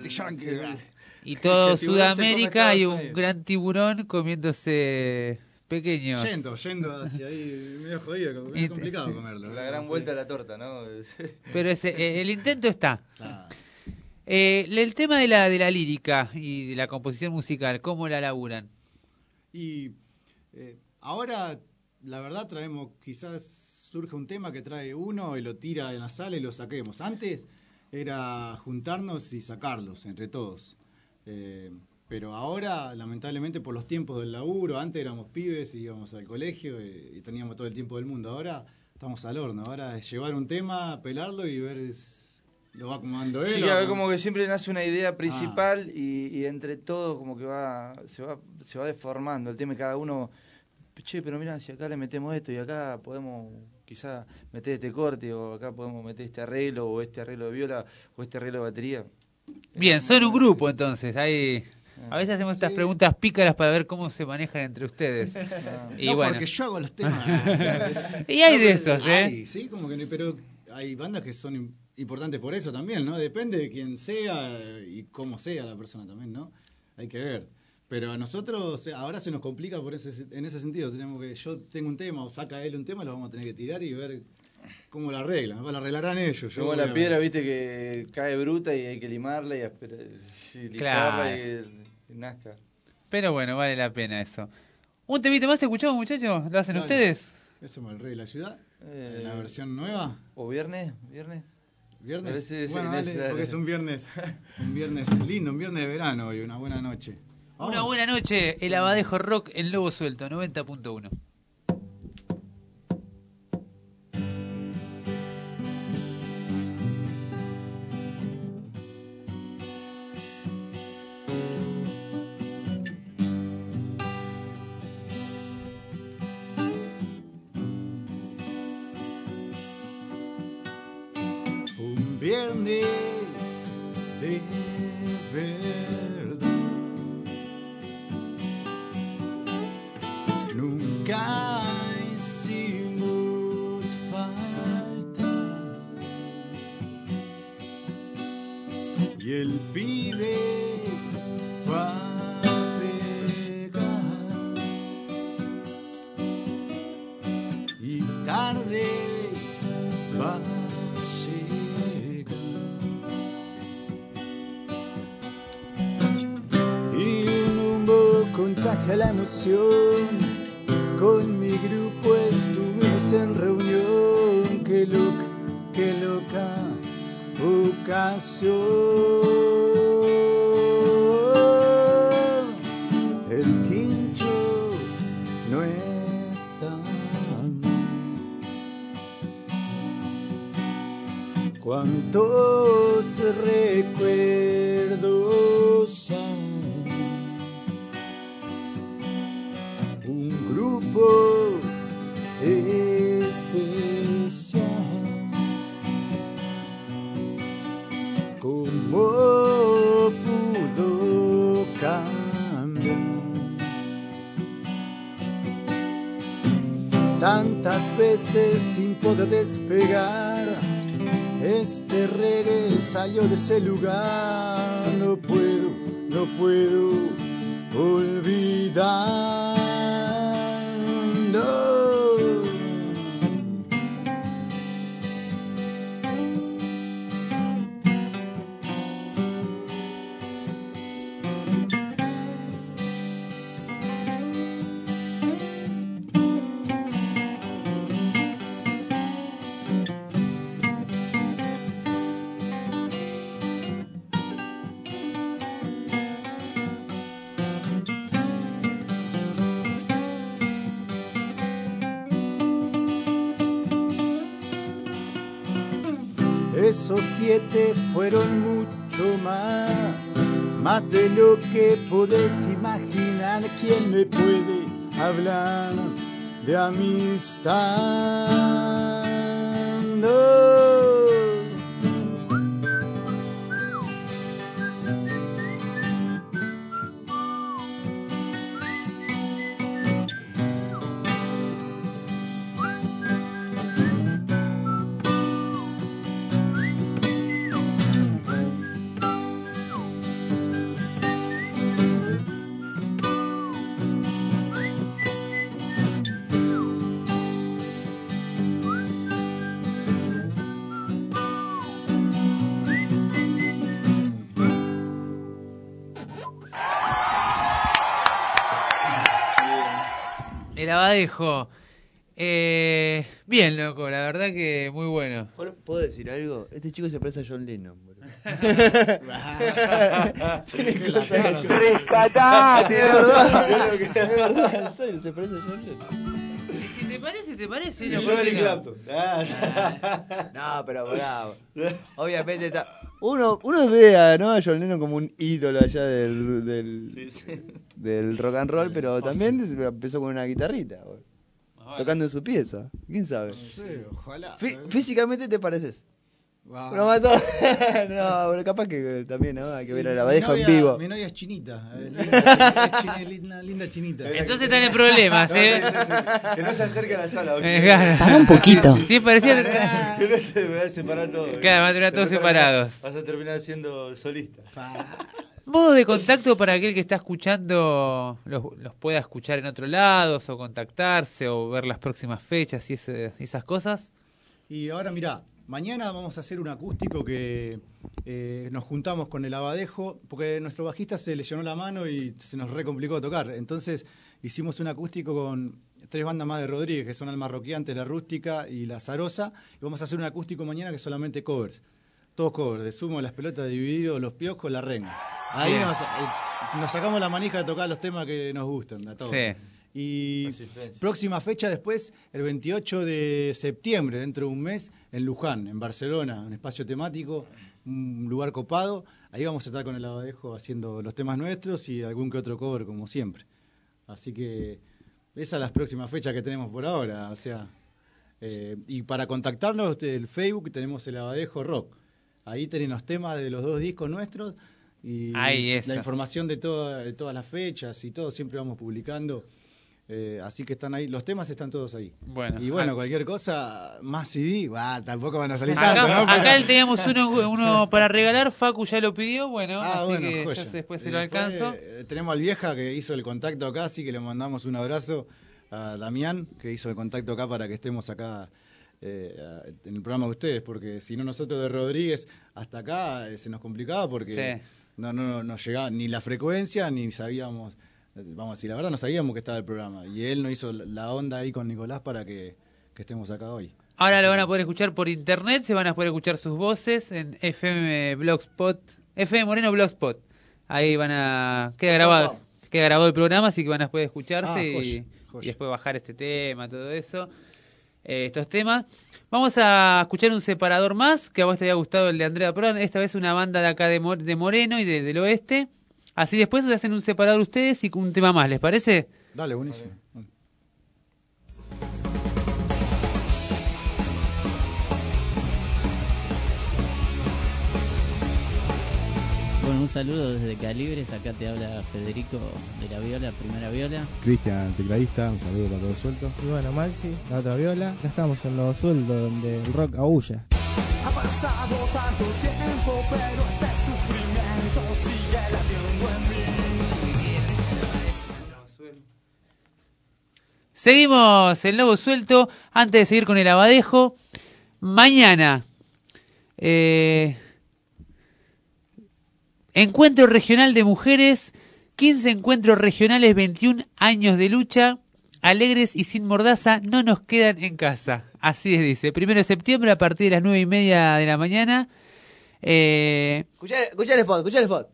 C: y todo
Q: el tiburón
C: Sudamérica hay un
Q: Unidos.
C: gran tiburón comiéndose pequeños.
P: Yendo hacia ahí, medio jodido, es complicado comerlo.
Q: La gran vuelta a la torta, ¿no?
C: Pero el intento está. Claro. El tema de la lírica y de la composición musical, ¿cómo la laburan?
P: Y ahora, la verdad, quizás surge un tema que trae uno y lo tira en la sala y lo saquemos. Antes era juntarnos y sacarlos entre todos. Pero ahora, lamentablemente, por los tiempos del laburo, antes éramos pibes y íbamos al colegio y teníamos todo el tiempo del mundo. Ahora estamos al horno. Ahora es llevar un tema, pelarlo y ver lo va acomodando él.
Q: Sí, como que siempre nace una idea principal y entre todos como que se va deformando el tema y cada uno, che, pero mira, si acá le metemos esto y acá podemos quizá meter este corte o acá podemos meter este arreglo o este arreglo de viola o este arreglo de batería.
C: Bien, son un grupo entonces, ahí... A veces hacemos estas preguntas pícaras para ver cómo se manejan entre ustedes. Y
P: no,
C: bueno.
P: porque yo hago los temas.
C: Y hay de esos,
P: Sí, como que no, pero hay bandas que son importantes por eso también, ¿no? Depende de quién sea y cómo sea la persona también, ¿no? Hay que ver. Pero a nosotros ahora se nos complica en ese sentido. Yo tengo un tema o saca él un tema, lo vamos a tener que tirar y ver cómo la arreglan. Lo arreglarán ellos.
Q: Como la piedra, viste, que cae bruta y hay que limarla y lijarla y nazca.
C: Pero bueno, vale la pena eso. ¿Un temito más escuchamos, muchachos? ¿Lo hacen ustedes?
P: Hacemos El Rey de la Ciudad, la versión nueva.
Q: ¿O viernes?
P: ¿Viernes? Bueno, dale, porque es un viernes lindo, un viernes de verano y una buena noche. Vamos.
C: Una buena noche, el Abadejo Rock en Lobo Suelto, 90.1.
P: Viernes de verdad, nunca hicimos falta y el pibe va a pegar y tarde va a contagia la emoción. Con mi grupo estuvimos en reunión. Qué loca ocasión. El quincho no está mal. Cuántos recuerdos hay. Un grupo especial. ¿Cómo pudo cambiar? Tantas veces sin poder despegar. Este reggae salió de ese lugar. No puedo olvidar. Esos 7 fueron mucho más.
N: más de lo que podés imaginar. ¿Quién me puede hablar de amistad? No.
C: El Abadejo. Bien, loco, la verdad que muy bueno.
D: ¿Puedo decir algo? Este chico se parece a John Lennon, boludo.
J: ¡Rescatate!
D: Es verdad, en serio, se parece a John Lennon.
C: Si te parece.
D: Y
C: No,
D: yo
C: ¿por qué
D: Eric
C: no?
D: Clapton. No, pero bravo. Obviamente está. Uno ve a, ¿no? a John Lennon como un ídolo allá del rock and roll, pero también empezó con una guitarrita, boludo. Tocando en su pieza. ¿Quién sabe?
P: Sí, ojalá.
D: Físicamente te pareces.
P: Wow.
D: Pero mató. No, pero capaz que también, ¿no? Hay que ver a la Abadejo en vivo.
P: Mi novia es chinita. Linda chinita.
C: Entonces están en problemas, ¿eh?
Q: Sí. Que no se acerque a la sala.
C: Para un poquito. Sí, parecía.
Q: Que no se me va a separar todo.
C: Claro, van a terminar todos separados.
Q: Vas a terminar siendo solista.
C: Modo de contacto para aquel que está escuchando, los pueda escuchar en otro lado, o contactarse, o ver las próximas fechas y esas cosas.
P: Y ahora mirá, mañana vamos a hacer un acústico que nos juntamos con el Abadejo, porque nuestro bajista se lesionó la mano y se nos recomplicó tocar. Entonces hicimos un acústico con 3 bandas más de Rodríguez, que son Alma Roqueante, La Rústica y La Zarosa. Y vamos a hacer un acústico mañana que es solamente covers. Todos covers, de Sumo, Las Pelotas, Divididos, Los Piojos, La Renga. Ahí nos sacamos la manija de tocar los temas que nos gustan, a todos.
C: Sí.
P: Y próxima fecha después, el 28 de septiembre, dentro de un mes, en Luján, en Barcelona, un espacio temático, un lugar copado. Ahí vamos a estar con el Abadejo haciendo los temas nuestros y algún que otro cover, como siempre. Así que esas son las próximas fechas que tenemos por ahora. O sea, y para contactarnos, el Facebook tenemos el Abadejo Rock. Ahí tienen los temas de los 2 discos nuestros y la información de todas las fechas y todo, siempre vamos publicando. Así que están ahí, los temas están todos ahí.
C: Bueno,
P: y bueno, cualquier cosa, más CD, tampoco van a salir tanto, ¿no?
C: Acá teníamos uno para regalar, Facu ya lo pidió, bueno, así
P: bueno,
C: que
P: joya.
C: ya después se lo alcanzo.
P: Tenemos al Vieja que hizo el contacto acá, así que le mandamos un abrazo a Damián, que hizo el contacto acá para que estemos acá en el programa de ustedes, porque si no nosotros de Rodríguez hasta acá se nos complicaba porque no llegaba ni la frecuencia ni sabíamos, vamos a decir la verdad, no sabíamos que estaba el programa y él nos hizo la onda ahí con Nicolás para que estemos acá hoy.
C: Ahora lo van a poder escuchar por internet, se van a poder escuchar sus voces en FM Moreno Blogspot. Ahí queda grabado el programa, así que van a poder escucharse y después bajar este tema, todo eso. Estos temas. Vamos a escuchar un separador más, que a vos te había gustado el de Andrea Prodan, esta vez una banda de acá de Moreno y del oeste. Así después se hacen un separador ustedes y un tema más, ¿les parece?
P: Dale, buenísimo.
S: Bueno, un saludo desde Calibres, acá te habla Federico de la viola, primera viola.
I: Cristian, tecladista, un saludo para Lobo Suelto.
T: Y bueno, Maxi, la otra viola. Acá estamos en Lobo Suelto, donde el rock aúlla.
J: Ha pasado tanto tiempo, pero este sufrimiento sigue latiendo en mí.
C: Seguimos en Lobo Suelto. Antes de seguir con el Abadejo, mañana Encuentro Regional de Mujeres, 15 encuentros regionales, 21 años de lucha, alegres y sin mordaza, no nos quedan en casa. Así es, dice. 1 de septiembre a partir de las 9:30 de la mañana.
D: Escuchá el spot.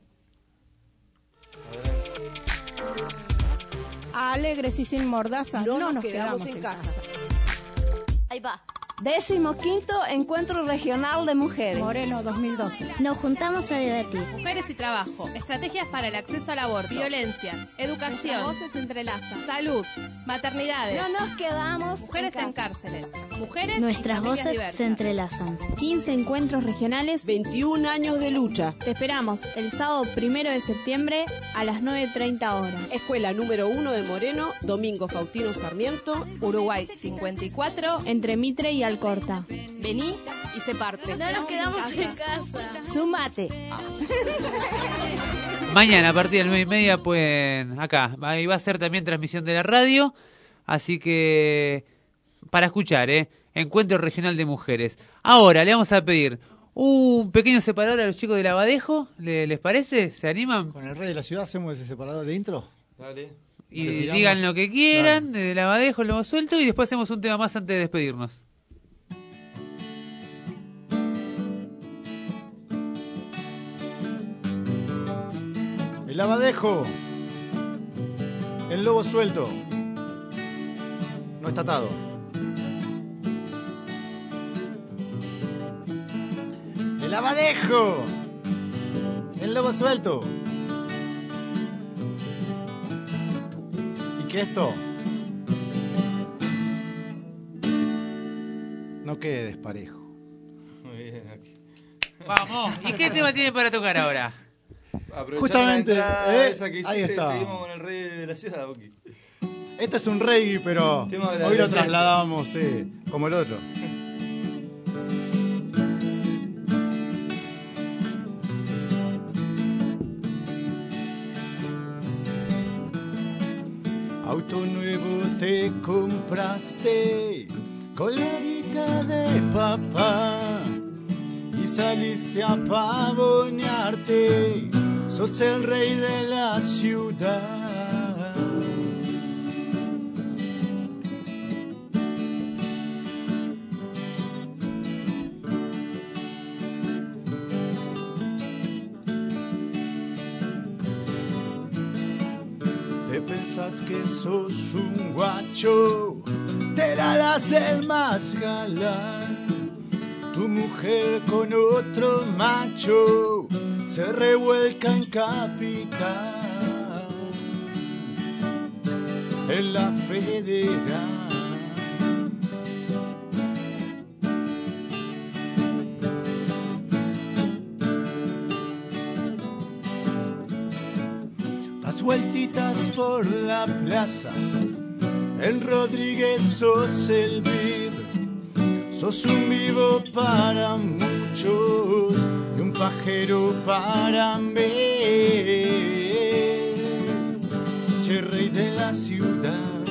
V: Alegres y sin mordaza, no nos quedamos en casa.
Y: Ahí va.
B: 15º Encuentro Regional de Mujeres.
R: Moreno 2012.
V: Nos juntamos a debatir.
W: Mujeres y trabajo, estrategias para el acceso al aborto, violencia, educación,
B: Nuestras voces se entrelazan.
W: salud, maternidades.
B: No nos quedamos
W: Mujeres en cárceles. Mujeres
V: Nuestras
W: y familias
V: voces
W: diversas.
V: se entrelazan.
Y: 15 encuentros regionales,
B: 21 años de lucha.
Y: Te esperamos el sábado 1 de septiembre a las 9:30 horas.
B: Escuela número 1 de Moreno, Domingo Faustino Sarmiento,
W: Uruguay 54,
Y: Entre Mitre y Alcorta.
B: Vení y se parte.
V: No nos quedamos en casa.
B: Sumate.
C: Mañana a partir de las 9:30 pueden acá. Ahí va a ser también transmisión de la radio. Así que para escuchar, Encuentro Regional de Mujeres. Ahora le vamos a pedir un pequeño separador a los chicos de Lavadejo. ¿Les parece? ¿Se animan?
P: Con el rey de la ciudad hacemos ese separador de intro.
Q: Dale.
C: Y digan lo que quieran, de Lavadejo, Lobo Suelto, y después hacemos un tema más antes de despedirnos.
P: El Lavadejo. El lobo suelto. No está atado. El Lavadejo. El lobo suelto. Y que esto no quede desparejo.
Q: Muy bien, aquí.
C: Vamos, ¿y qué tema tiene para tocar ahora?
Q: Aprovechando
P: Justamente,
Q: la entrada esa que
P: ahí
Q: hiciste,
P: está.
Q: seguimos con el rey de la ciudad, Boqui.
P: Este es un reggae, pero
Q: Tema de la
P: hoy lo
Q: adolescencia.
P: trasladamos, como el otro. Auto nuevo te compraste con la guita de papá y saliste a pavonearte, sos el rey de la ciudad. Te pensás que sos un guacho, te darás el más galán. Tu mujer con otro macho se revuelca en capital. En la federal. Das vueltitas por la plaza, en Rodríguez sos el vir, sos un vivo para muchos y un pajero para mí, che rey de la ciudad.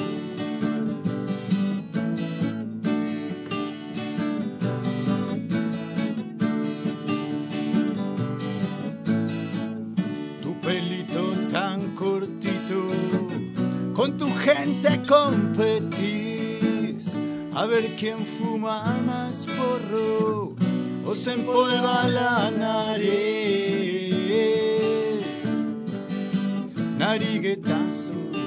P: Tu pelito tan cortito, con tu gente competís, a ver quién fuma más porro o se empolva la nariz. Nariguetazo.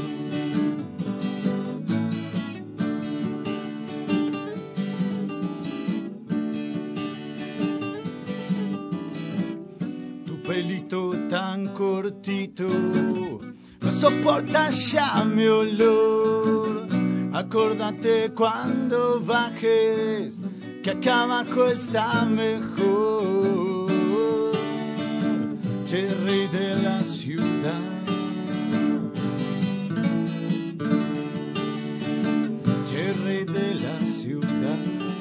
P: Tu pelito tan cortito no soporta ya mi olor. Acórdate cuando bajes, que acá abajo está mejor. Che rey de la ciudad. Che rey de la ciudad.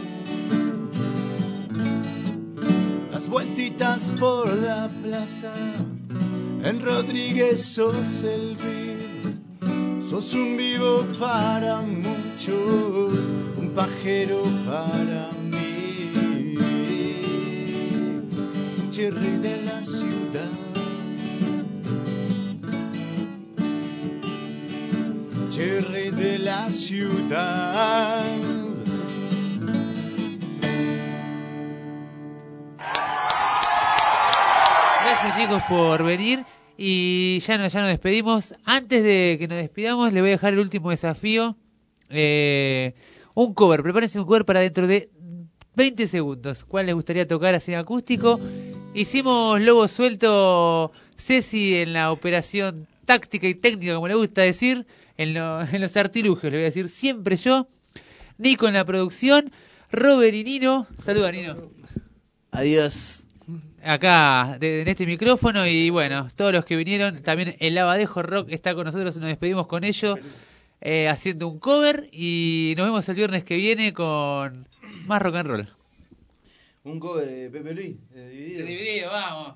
P: Las vueltitas por la plaza, en Rodríguez sos el vir, sos un vivo para muchos, un pajero para mí, un cherry de la ciudad, cherry de la ciudad.
C: Gracias chicos por venir y ya nos despedimos. Antes de que nos despidamos le voy a dejar el último desafío. Un cover, prepárense un cover para dentro de 20 segundos. ¿Cuál les gustaría tocar así en acústico? Hicimos Lobo Suelto, Ceci en la operación táctica y técnica, como le gusta decir, en los artilugios, le voy a decir siempre yo. Nico en la producción, Robert y Nino. Saluda, Nino.
D: Adiós.
C: Acá, en este micrófono, y bueno, todos los que vinieron, también el Lavadejo Rock está con nosotros, nos despedimos con ellos, haciendo un cover, y nos vemos el viernes que viene con más rock and roll.
Q: Un cover de Pepe Luis, de Dividido.
C: De Dividido, vamos.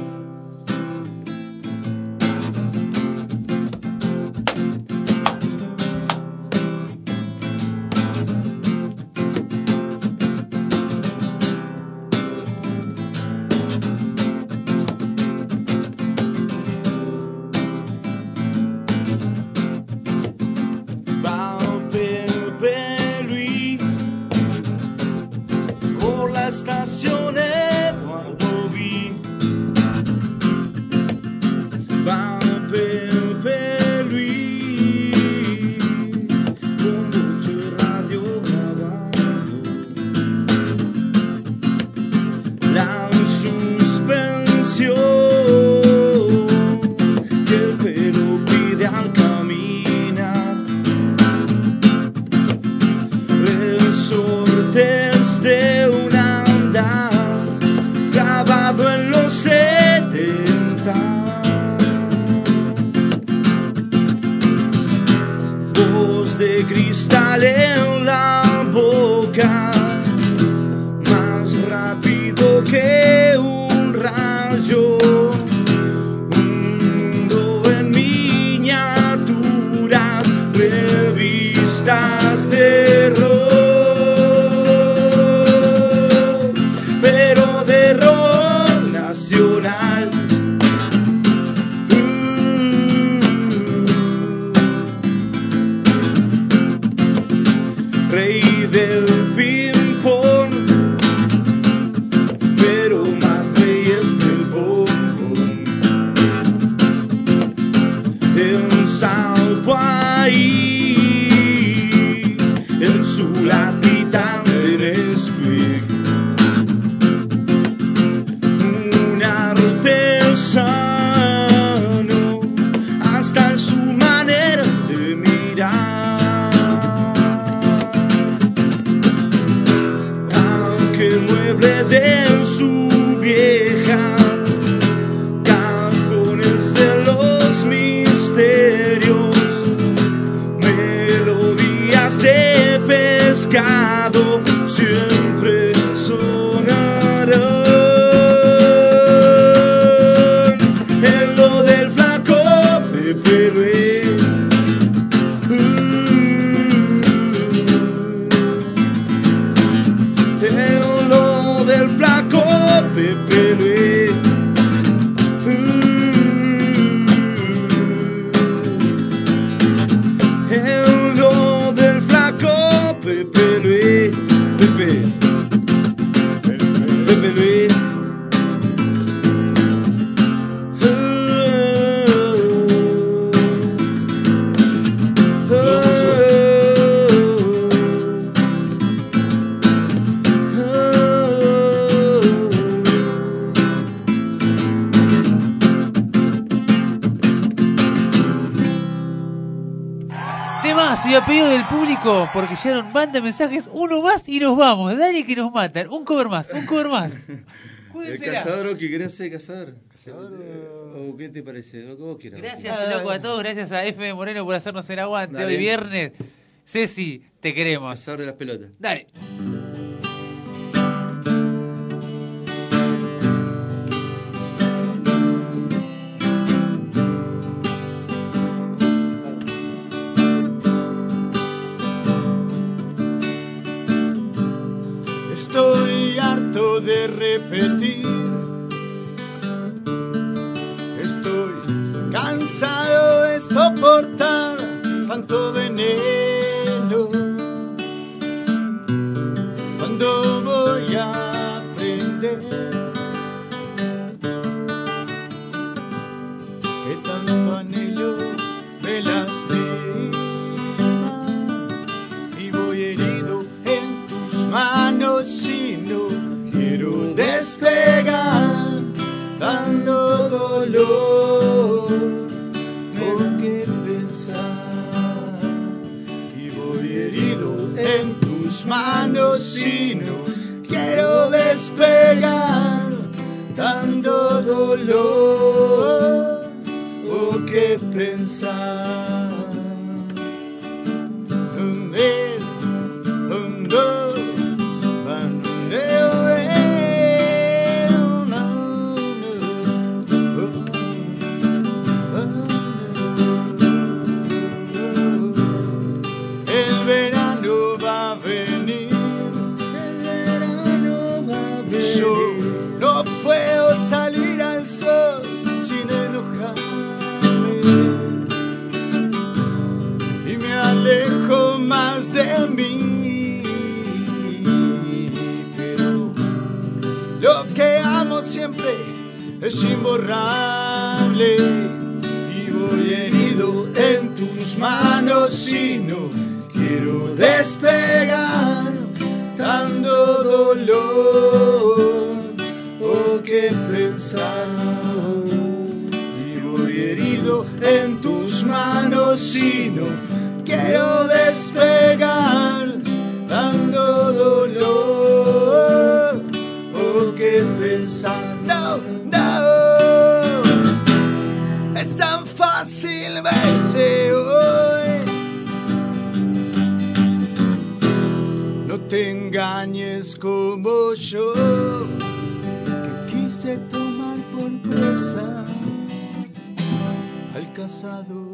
U: Stazione Eduardo V. Va per lui con voce radio grabando la suspensión que el pelo pide al caminar resortes de una grabado en los 70, voz de cristal en la boca, más rápido que un rayo, un mundo en miniaturas, revistas de rock. Rey del ping pong, pero más rey es del bombón. En salvo ahí, en su latita de Nesquik, un artesano hasta en su manera de mirar. De su vieja, cajones de los misterios, melodías de pescado, siempre sonarán en lo del flaco Pepe Luis. Del flaco Pepe Luis. En lo del flaco Pepe Luis. Pepe Luis.
C: Y a pedido del público, porque llegaron bandas, mensajes, uno más y nos vamos. Dale que nos matan. Un cover más, un cover más.
Q: ¿El cazador que querés ser cazador? ¿O qué te parece? Lo que vos quieras.
C: Gracias, loco, a todos. Gracias a FM Moreno por hacernos el aguante.
Q: Dale.
C: Hoy viernes. Ceci, te queremos.
Q: Cazador de las pelotas.
C: Dale.
N: Estoy harto de repetir, estoy cansado de soportar tanto veneno. ¿Cuándo voy a aprender que tanto anhelo me lastima y voy herido en tus manos sin dolor, ¿por qué pensar? Y voy herido en tus manos y no quiero despegar, tanto dolor, ¿por qué pensar? Salir al sol sin enojarme y me alejo más de mí, pero lo que amo siempre es imborrable y voy herido en tus manos y no quiero despegar, tanto dolor, ¿o qué pensar? Vivo herido en tus manos y no quiero despegar, dando dolor, ¿o qué pensar? No, no, es tan fácil verse hoy. No te engañes como yo, quise tomar por presa al cazador.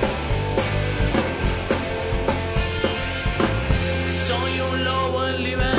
J: Soy un lobo en libertad.